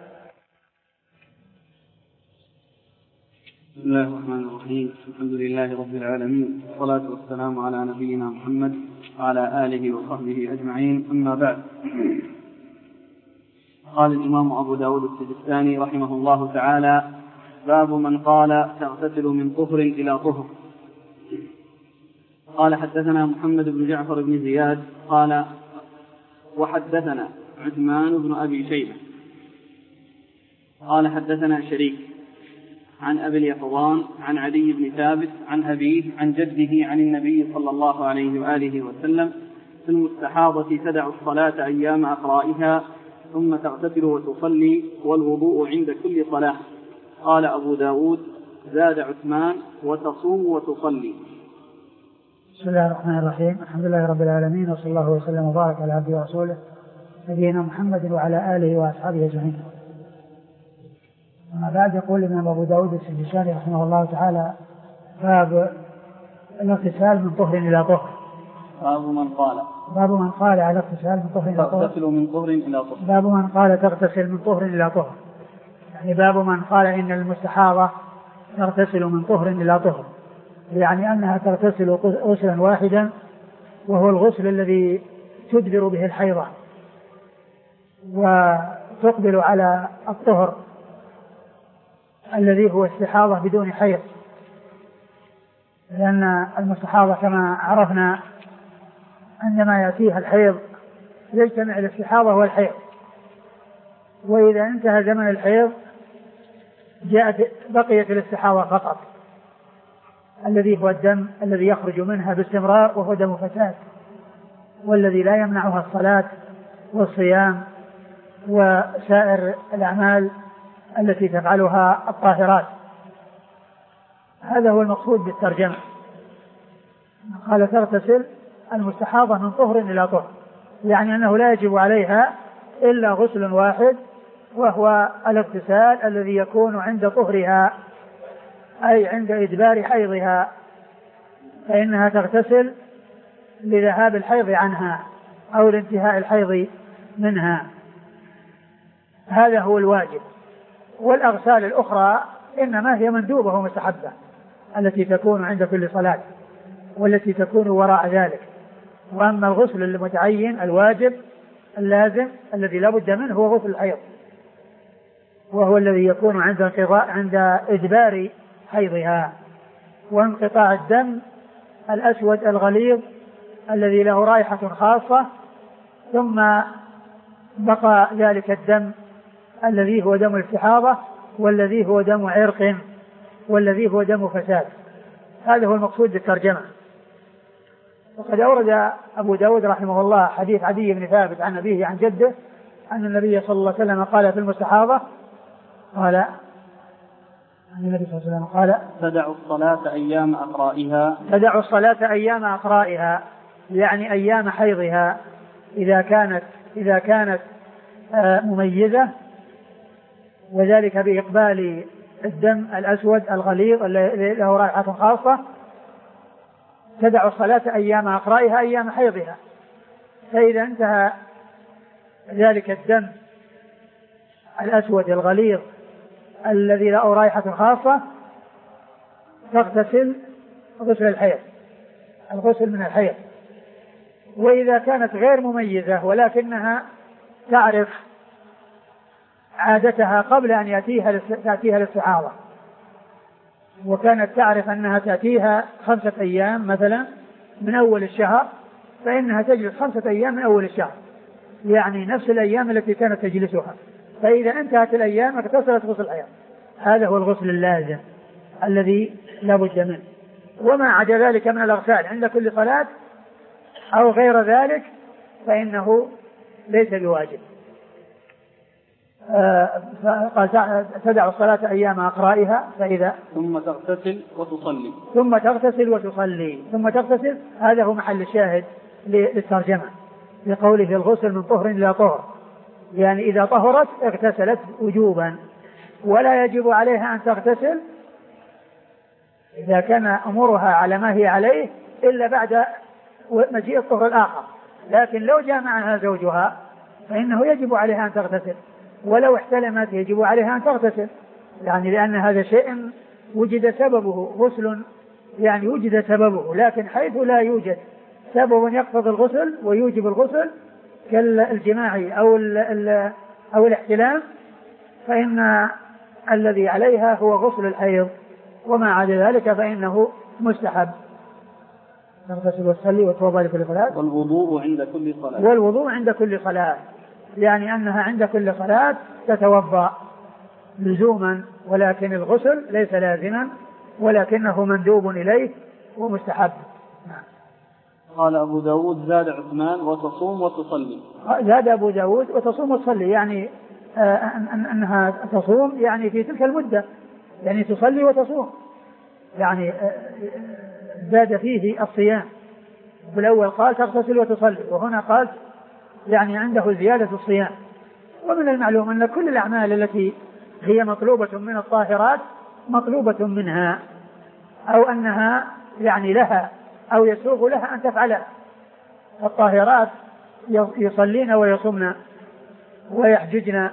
S1: بسم الله الرحمن الرحيم، الحمد لله رب العالمين، والصلاة والسلام على نبينا محمد وعلى آله وصحبه أجمعين، أما بعد. قال الإمام أبو داود السجستاني رحمه الله تعالى: باب من قال تغتسل من طهر إلى طهر. قال: حدثنا محمد بن جعفر بن زياد قال: وحدثنا عثمان بن أبي شيبة قال: حدثنا شريك عن أبي اليقظان عن عدي بن ثابت عن أبيه عن جده عن النبي صلى الله عليه وآله وسلم: في المستحاضة تدع الصلاة أيام أقرائها ثم تغتسل وتصلي، والوضوء عند كل صلاة. قال أبو داود: زاد عثمان: وتصوم وتصلي.
S2: بسم الله الرحمن الرحيم، الحمد لله رب العالمين، وصلى الله وسلم وبارك على عبده ورسوله نبينا محمد وعلى آله وأصحابه أجمعين. أما بعد، يقول الإمام أبو داود السجستاني رحمه الله تعالى: باب الاغتسال من طهر إلى طهر.
S1: باب من قال
S2: باب من قال على اغتسال من طهر إلى طهر.
S1: تغتسل من طهر إلى طهر.
S2: باب من قال تغتسل من طهر إلى طهر، يعني باب من قال إن المستحاضة تغتسل من طهر إلى طهر، يعني أنها تغتسل غسلا واحدا وهو الغسل الذي تدبر به الحيضة وتقبل على الطهر الذي هو استحاضة بدون حيض، لأن المستحاضة كما عرفنا عندما يأتيها الحيض يجتمع الاستحاضة والحيض، وإذا انتهى زمن الحيض جاءت بقية الاستحاضة فقط الذي هو الدم الذي يخرج منها باستمرار وهو دم فساد، والذي لا يمنعها الصلاة والصيام وسائر الأعمال التي تفعلها الطاهرات. هذا هو المقصود بالترجمة. قال تغتسل المستحاضة من طهر إلى طهر، يعني أنه لا يجب عليها إلا غسل واحد وهو الاغتسال الذي يكون عند طهرها أي عند إدبار حيضها، فإنها تغتسل لذهاب الحيض عنها أو لانتهاء الحيض منها. هذا هو الواجب. والأغسال الأخرى إنما هي مندوبة ومستحبة التي تكون عند كل صلاة والتي تكون وراء ذلك. وأما الغسل المتعين الواجب اللازم الذي لا بد منه هو غسل الحيض، وهو الذي يكون عند انقضاء عند إدبار حيضها وانقطاع الدم الأسود الغليظ الذي له رائحة خاصة، ثم بقى ذلك الدم الذي هو دم الاستحاضة والذي هو دم عرق والذي هو دم فساد. هذا هو المقصود بالترجمة. وقد أورد أبو داود رحمه الله حديث عدي بن ثابت عن أبيه عن جده أن النبي صلى الله عليه وسلم قال في المستحاضة قال أن النبي صلى الله عليه وسلم قال
S1: تدع الصلاة أيام أقرائها
S2: تدع الصلاة أيام أقرائها، يعني أيام حيضها إذا كانت إذا كانت مميزة، وذلك بإقبال الدم الأسود الغليظ الذي له رائحة خاصة. تدع الصلاة أيام أقرائها أيام حيضها، فإذا انتهى ذلك الدم الأسود الغليظ الذي له رائحة خاصة تغتسل غسل الحيض الغسل من الحيض. وإذا كانت غير مميزة ولكنها تعرف عادتها قبل أن يأتيها تأتيها الاستحاضة، وكانت تعرف أنها تأتيها خمسة أيام مثلا من أول الشهر، فإنها تجلس خمسة أيام من أول الشهر، يعني نفس الأيام التي كانت تجلسها. فإذا انتهت الأيام اغتسلت غسل الحيض. هذا هو الغسل اللازم الذي لا بد منه. وما عدا ذلك من الأغسال عند كل صلاة أو غير ذلك فإنه ليس بواجب. قال تدع الصلاة أيام أقرائها فإذا
S1: ثم تغتسل وتصلي
S2: ثم تغتسل وتصلي ثم تغتسل. هذا هو محل الشاهد للترجمة لقوله الغسل من طهر إلى طهر، يعني إذا طهرت اغتسلت وجوبا، ولا يجب عليها أن تغتسل إذا كان أمورها على ما هي عليه إلا بعد مجيء الطهر الآخر. لكن لو جاء معها زوجها فإنه يجب عليها أن تغتسل، ولو احتلمت يجب عليها أن تغتسل، يعني لأن هذا شيء وجد سببه غسل، يعني وجد سببه. لكن حيث لا يوجد سبب يقتضي الغسل ويوجب الغسل كالجماع أو ال أو الاحتلام فإن الذي عليها هو غسل الحيض، وما عدا ذلك فإنه مستحب. تغتسل وتصلي وتوضأ لكل صلاة.
S1: والوضوء عند كل صلاة
S2: والوضوء عند كل صلاة يعني أنها عند كل صلاة تتوضأ لزوما، ولكن الغسل ليس لازما ولكنه مندوب إليه ومستحب.
S1: قال أبو داود زاد عثمان وتصوم وتصلي.
S2: زاد أبو داود وتصوم وتصلي، يعني آه أنها تصوم يعني في تلك المدة، يعني تصلي وتصوم، يعني آه زاد فيه الصيام. بالأول قال تغتسل وتصلي، وهنا قال يعني عنده زيادة الصيام. ومن المعلوم أن كل الأعمال التي هي مطلوبة من الطاهرات مطلوبة منها، أو أنها يعني لها أو يسوغ لها أن تفعلها. الطاهرات يصلين ويصومن ويحججن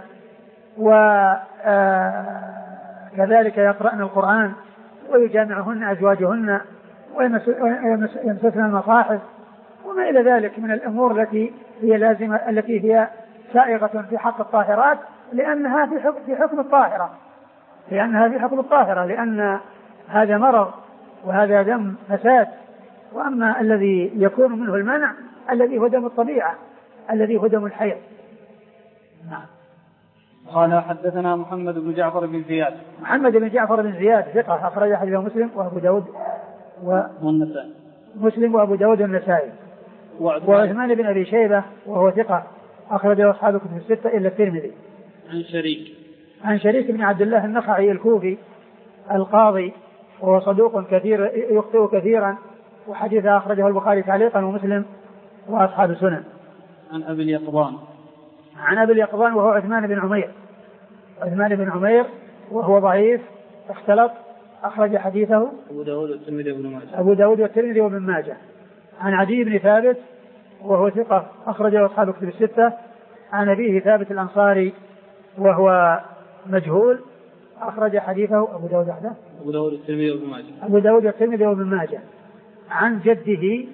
S2: وكذلك يقرأن القرآن ويجامعهن أزواجهن ويمسكن المصاحف وما إلى ذلك من الأمور التي هي لازمة التي هي سائغة في حق الطاهرات، لأنها في حكم في حكم الطاهرة لأنها في حكم الطاهرة لأن هذا مرض وهذا دم فساد. وأما الذي يكون منه المنع الذي هو دم الطبيعة الذي هو دم الحيض.
S1: نعم. قال حدثنا محمد بن جعفر بن زياد.
S2: محمد بن جعفر بن زياد ثقة أخرج حديثه مسلم وأبو داود
S1: والنسائي.
S2: مسلم وأبو داود والنسائي. وعثمان بن أبي شيبة وهو ثقة أخرجه أصحاب الكتب الستة إلا الترمذي.
S1: عن شريك.
S2: عن شريك بن عبد الله النخعي الكوفي القاضي وهو صدوق كثير يخطئ كثيرا وحديثه أخرجه البخاري تعليقا ومسلم وأصحاب السنن.
S1: عن أبي اليقظان
S2: عن أبي اليقظان وهو عثمان بن عمير عثمان بن عمير وهو ضعيف اختلط أخرج حديثه
S1: أبو داود والترمذي وابن ماجه
S2: أبو داود والترمذي وابن ماجه. عن عدي بن ثابت وهو ثقة أخرجه أصحاب كتب الستة. عن أبيه ثابت الأنصاري وهو مجهول أخرج حديثه أبو داود وحده
S1: أبو داود والترمذي وابن ماجه
S2: أبو داود والترمذي وابن ماجه. عن جده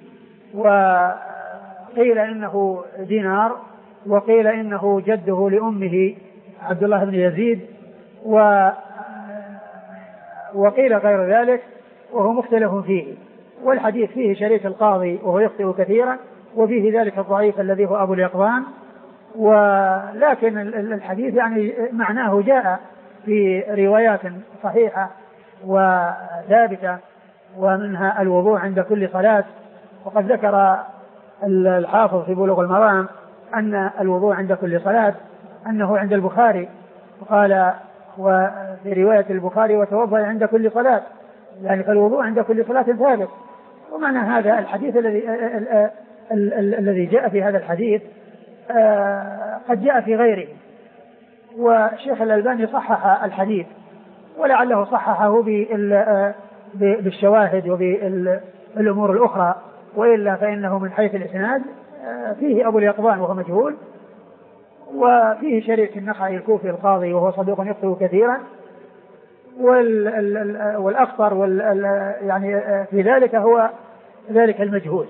S2: وقيل إنه دينار وقيل إنه جده لأمه عبد الله بن يزيد و وقيل غير ذلك وهو مختلف فيه. والحديث فيه شريك القاضي وهو يخطئ كثيرا وفيه ذلك الضعيف الذي هو أبو اليقظان. ولكن الحديث يعني معناه جاء في روايات صحيحة وثابتة ومنها الوضوء عند كل صلاة. وقد ذكر الحافظ في بلوغ المرام أن الوضوء عند كل صلاة أنه عند البخاري وقال وفي رواية البخاري وتوضأ عند كل صلاة يعني فالوضوء عند كل صلاة ثابت. ومعنى هذا الحديث الذي الذي جاء في هذا الحديث قد جاء في غيره. والشيخ الألباني صحح الحديث ولعله صححه بالشواهد وبالأمور الأخرى وإلا فإنه من حيث الإسناد فيه أبو اليقظان وهو مجهول وفيه شريك النخعي الكوفي القاضي وهو صدوق يخطئ كثيرا والأخطر وال يعني في ذلك هو ذلك المجهول.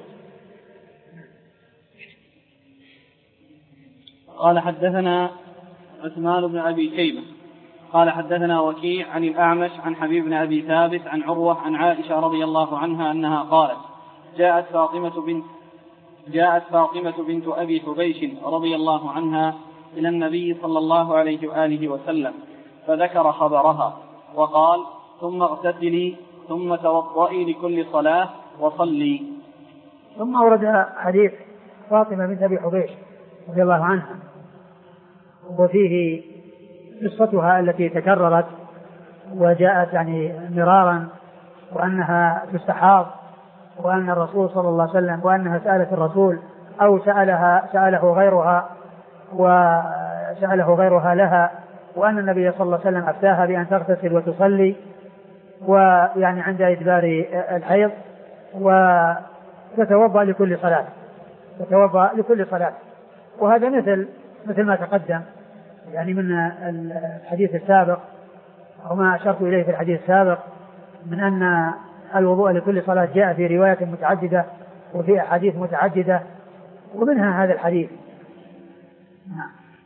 S1: قال حدثنا عثمان بن أبي شيبة قال حدثنا وكيع عن الأعمش عن حبيب بن أبي ثابت عن عروة عن عائشة رضي الله عنها أنها قالت جاءت فاطمة بنت جاءت فاطمة بنت أبي حبيش رضي الله عنها إلى النبي صلى الله عليه وآله وسلم فذكر خبرها وقال ثم اغتسلي ثم توضئي لكل صلاة وصلي.
S2: ثم أورد حديث فاطمة بنت أبي حبيش رضي الله عنها وفيه قصتها التي تكررت وجاءت يعني مرارا وأنها تستحاض وأن الرسول صلى الله عليه وسلم وأنها سألت الرسول أو سألها سأله غيرها وسأله غيرها لها وأن النبي صلى الله عليه وسلم أفتاها بأن تغتسل وتصلي ويعني عند إدبار الحيض وتتوضأ لكل صلاة تتوضأ لكل صلاة. وهذا مثل مثل ما تقدم يعني من الحديث السابق أو ما أشرت إليه في الحديث السابق من أن الوضوء لكل صلاة جاء في روايات متعددة وفي أحاديث متعددة ومنها هذا الحديث. نعم.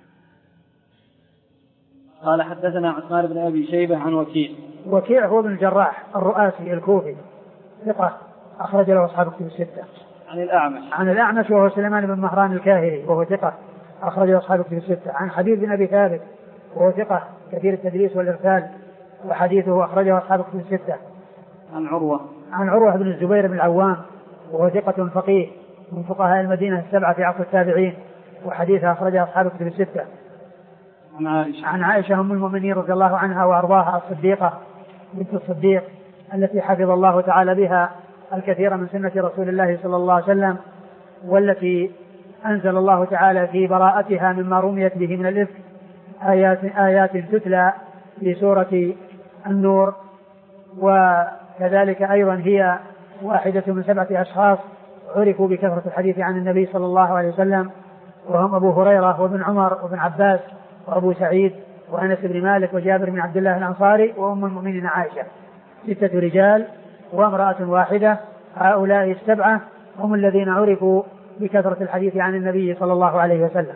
S1: قال حدثنا عثمان بن أبي شيبة عن وكيع
S2: وكيع هو بن الجراح الرؤاسي الكوفي ثقة أخرج له أصحاب كتب الستة.
S1: عن الأعمش
S2: عن الأعمش وهو سليمان بن مهران الكاهلي وهو ثقة أخرج له أصحاب كتب الستة. عن حبيب بن أبي ثابت وهو ثقة كثير التدليس والإرسال وحديثه أخرجه أصحاب كتب الستة.
S1: عن عروة
S2: عن عروة بن الزبير بن العوام وهو ثقة فقيه من فقهاء المدينة السبعة في عصر التابعين وحديثه أخرجه أصحاب كتب الستة.
S1: عن عائشة
S2: عن عائشة أم المؤمنين رضي الله عنها وأرضاها الصديقة بنت الصديق التي حفظ الله تعالى بها الكثير من سنة رسول الله صلى الله عليه وسلم والتي أنزل الله تعالى في براءتها مما رميت به من الإفك آيات, آيات تتلى في سورة النور. وكذلك أيضا هي واحدة من سبعة أشخاص عرفوا بكثرة الحديث عن النبي صلى الله عليه وسلم وهم أبو هريرة وابن عمر وابن عباس وأبو سعيد وأنس بن مالك وجابر بن عبد الله الأنصاري وأم المؤمنين عائشة. ستة رجال وامرأة واحدة هؤلاء السبعة هم الذين عرفوا بكثرة الحديث عن النبي صلى الله عليه وسلم.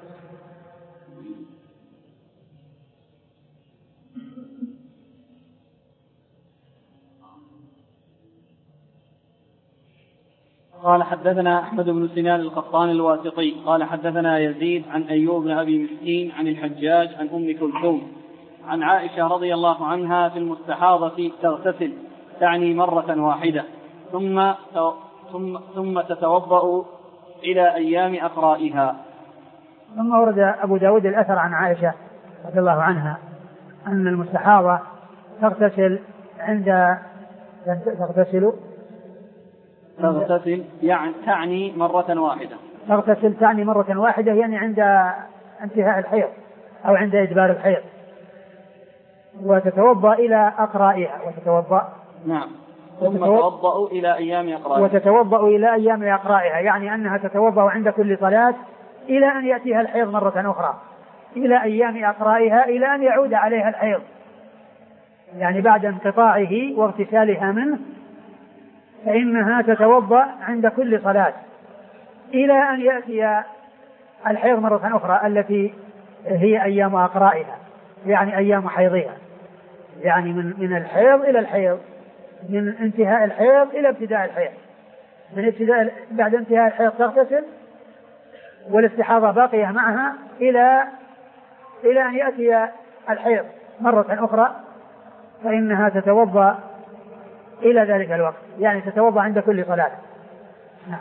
S1: قال حدثنا أحمد بن سنان القطان الواسطي قال حدثنا يزيد عن أيوب بن أبي مسكين عن الحجاج عن أم كلثوم عن عائشة رضي الله عنها في المستحاضة تغتسل تعني مرة واحدة ثم ثم ثم تتوضأ إلى أيام أقرائها.
S2: ثم ورد أبو داود الأثر عن عائشة رضي الله عنها أن المستحاضة تغتسل عند تغتسل
S1: تغتسل يعني تعني مرة واحدة.
S2: تغتسل تعني مرة واحدة يعني عند انتهاء الحيض أو عند إدبار الحيض، وتتوضأ إلى أقرائها وتتوضأ
S1: نعم ثم تتوضأ إلى أيام أقرائها
S2: وتتوضأ إلى أيام أقرائها، يعني أنها تتوضأ عند كل صلاة إلى أن يأتيها الحيض مرة أخرى، إلى أيام أقرائها إلى أن يعود عليها الحيض، يعني بعد انقطاعه واغتسالها منه فإنها تتوضأ عند كل صلاة إلى أن يأتي الحيض مرة أخرى التي هي أيام أقرائها، يعني أيام حيضها، يعني من من الحيض إلى الحيض، من انتهاء الحيض إلى ابتداء الحيض، من ابتداء بعد انتهاء الحيض تغتسل والاستحاضة باقية معها إلى إلى أن يأتي الحيض مرة أخرى، فإنها تتوضأ إلى ذلك الوقت، يعني تتوضأ عند كل صلاة. نعم.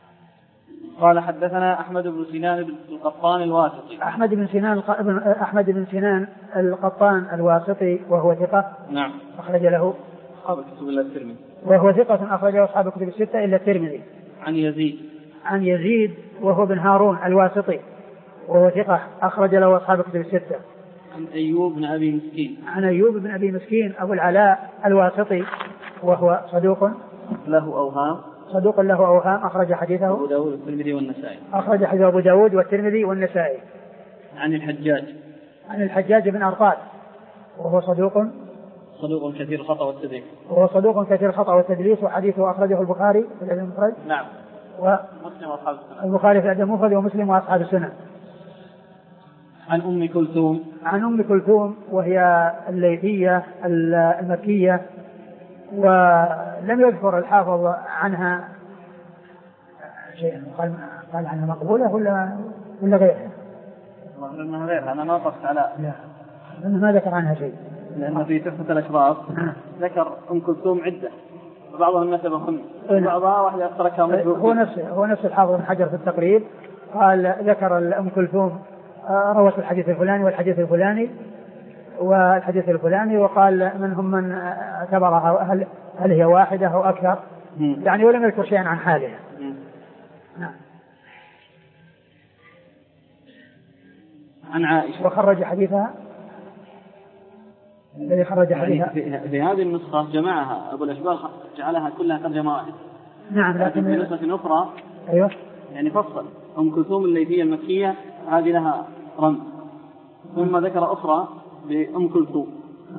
S1: قال حدثنا أحمد بن سنان القطان الواسطي.
S2: أحمد بن سنان أحمد بن سنان القطان الواسطي وهو ثقة.
S1: نعم.
S2: أخرج له
S1: أصحاب الكتب إلا الترمذي.
S2: وهو ثقة أخرجه أصحاب الكتب الستة إلا الترمذي.
S1: عن يزيد.
S2: عن يزيد وهو بن هارون الواسطي وهو ثقة أخرج له أصحاب الكتب الستة.
S1: عن أيوب بن أبي مسكين.
S2: عن أيوب بن أبي مسكين أبو العلاء الواسطي وهو صدوق
S1: له أوهام.
S2: صدوق له أوهام أخرج حديثه
S1: أبو داود والترمذي والنسائي.
S2: أخرج حديث أبو داود والترمذي والنسائي.
S1: عن الحجاج.
S2: عن الحجاج بن أرطاد وهو صدوق
S1: صدوق كثير الخطأ والتدليس.
S2: وهو صدوق كثير الخطأ والتدليس وحديثه أخرجه البخاري في الأدب المفرد.
S1: نعم. ومسلم وأصحاب السنن.
S2: البخاري في الأدب المفرد ومسلم وأصحاب السنن.
S1: عن أم كلثوم.
S2: عن أم كلثوم وهي الليثية المكية، ولم يذكر الحافظ عنها شيئا، قال قال عنها مقبولة ولا ولا غيرها؟
S1: والله انها غيرها، انا ما طفت على
S2: لا لأنه ما ذكر عنها شيء،
S1: لأنه في تحفة الأشراف ذكر أم كلثوم عدة وبعضهم نسبهم وبعضها واحدة أتركها مجهول.
S2: هو نفس هو نفس الحافظ بن حجر في التقريب قال ذكر أم كلثوم روت الحديث الفلاني والحديث الفلاني والحديث الفلاني، وقال منهم من اعتبرها هل, هل هي واحدة أو أكثر، يعني ولم يذكر شيئا عن حالها. نعم.
S1: عن عائشة
S2: وخرج حديثها الذي خرج حديثها
S1: يعني في هذه النسخة جمعها أبو الأشبال جعلها كلها ترجمة واحدة.
S2: نعم. لكن
S1: في نسخة أخرى
S2: أيوه
S1: يعني فصل أم كلثوم الليثية المكية هذه لها رمز، ثم ذكر أخرى بأم كلثوم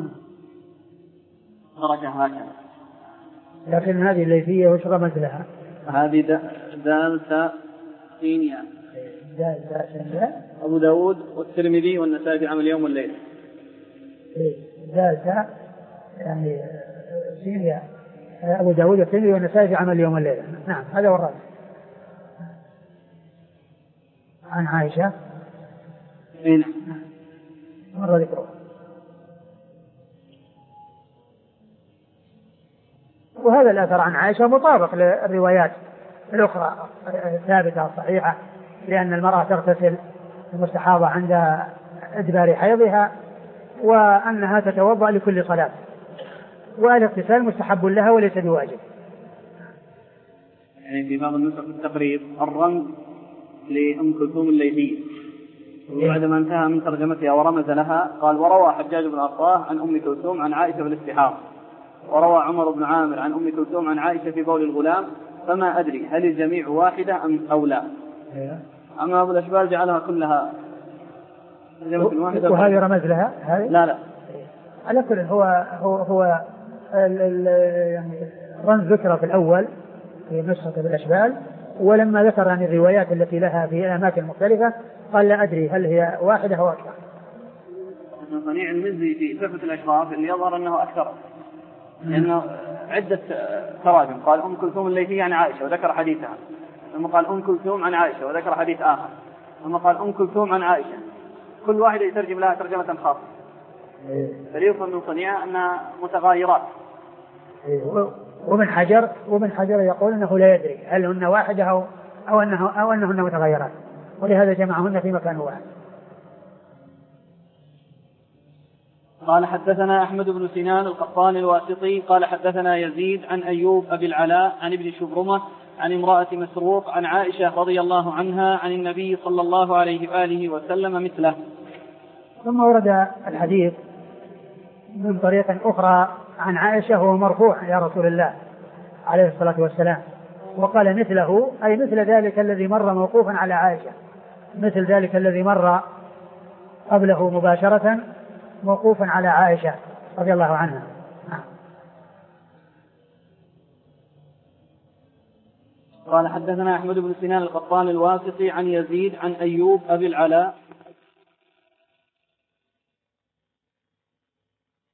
S1: تركها هكذا.
S2: لكن هذه الليثية وش رمز لها؟
S1: هذه دال تاء سين ياء.
S2: دال تاء سين ياء.
S1: أبو داود والترمذي والنسائي في عمل اليوم والليلة.
S2: دال تاء يعني سين ياء. أبو داود والترمذي والنسائي في عمل اليوم والليلة. نعم هذا هو الرمز. عن عائشة.
S1: إيه
S2: مرة ذكره. وهذا الأثر عن عائشة مطابق للروايات الأخرى الثابتة الصحيحة، لأن المرأة تغتسل المستحاضة عند إدبار حيضها، وأنها تتوضأ لكل صلاة، والاغتسال مستحب لها وليس بواجب.
S1: يعني في بعض النسخ التقريب الرمز لأم كلثوم الليثية، وبعدما انتهى من ترجمتها ورمز لها قال: وروى حجاج بن أرطاه عن أم كلثوم عن عائشة بالاستحاضة، وروى عمر بن عامر عن أم كلثوم عن عائشة في بول الغلام، فما أدري هل الجميع واحدة أم أو لا. أما أبو الأشبال جعلها كلها ترجمة واحدة.
S2: وهذه رمز لها هذه؟
S1: لا لا
S2: على كل هو هو هو ال ال يعني الرمز ذكر في الأول في نسخة الأشبال، ولما ذكر عن الروايات التي لها في أماكن مختلفة قال: لا أدري هل هي واحدة أو أكثر.
S1: من صنيع المزي في تحفة الأشراف اللي يظهر أنه أكثر، لأنه عدة تراجم، قال أم كلثوم الليثية عن عائشة وذكر حديثها، ثم قال أم كلثوم عن عائشة وذكر حديث آخر، ثم قال أم كلثوم عن عائشة، كل واحد يترجم لها ترجمة خاصة، فليفهم من صنيعها أنها متغايرات.
S2: ومن حجر ومن حجر يقول أنه لا يدري هل هن واحدة أو أو أنه أو أنهن متغيرات، ولهذا جمعهن في مكان واحد.
S1: قال حدثنا أحمد بن سنان القطان الواسطي قال حدثنا يزيد عن أيوب أبي العلاء عن ابن شبرمة عن امرأة مسروق عن عائشة رضي الله عنها عن النبي صلى الله عليه وآله وسلم مثله.
S2: ثم ورد الحديث من طريق أخرى عن عائشة وهو مرفوع يا رسول الله عليه الصلاة والسلام، وقال مثله أي مثل ذلك الذي مر موقوفا على عائشة، مثل ذلك الذي مر قبله مباشرة موقوفا على عائشة رضي الله عنها.
S1: قال حدثنا أحمد بن سنان القطان الواسطي عن يزيد عن أيوب أبي العلاء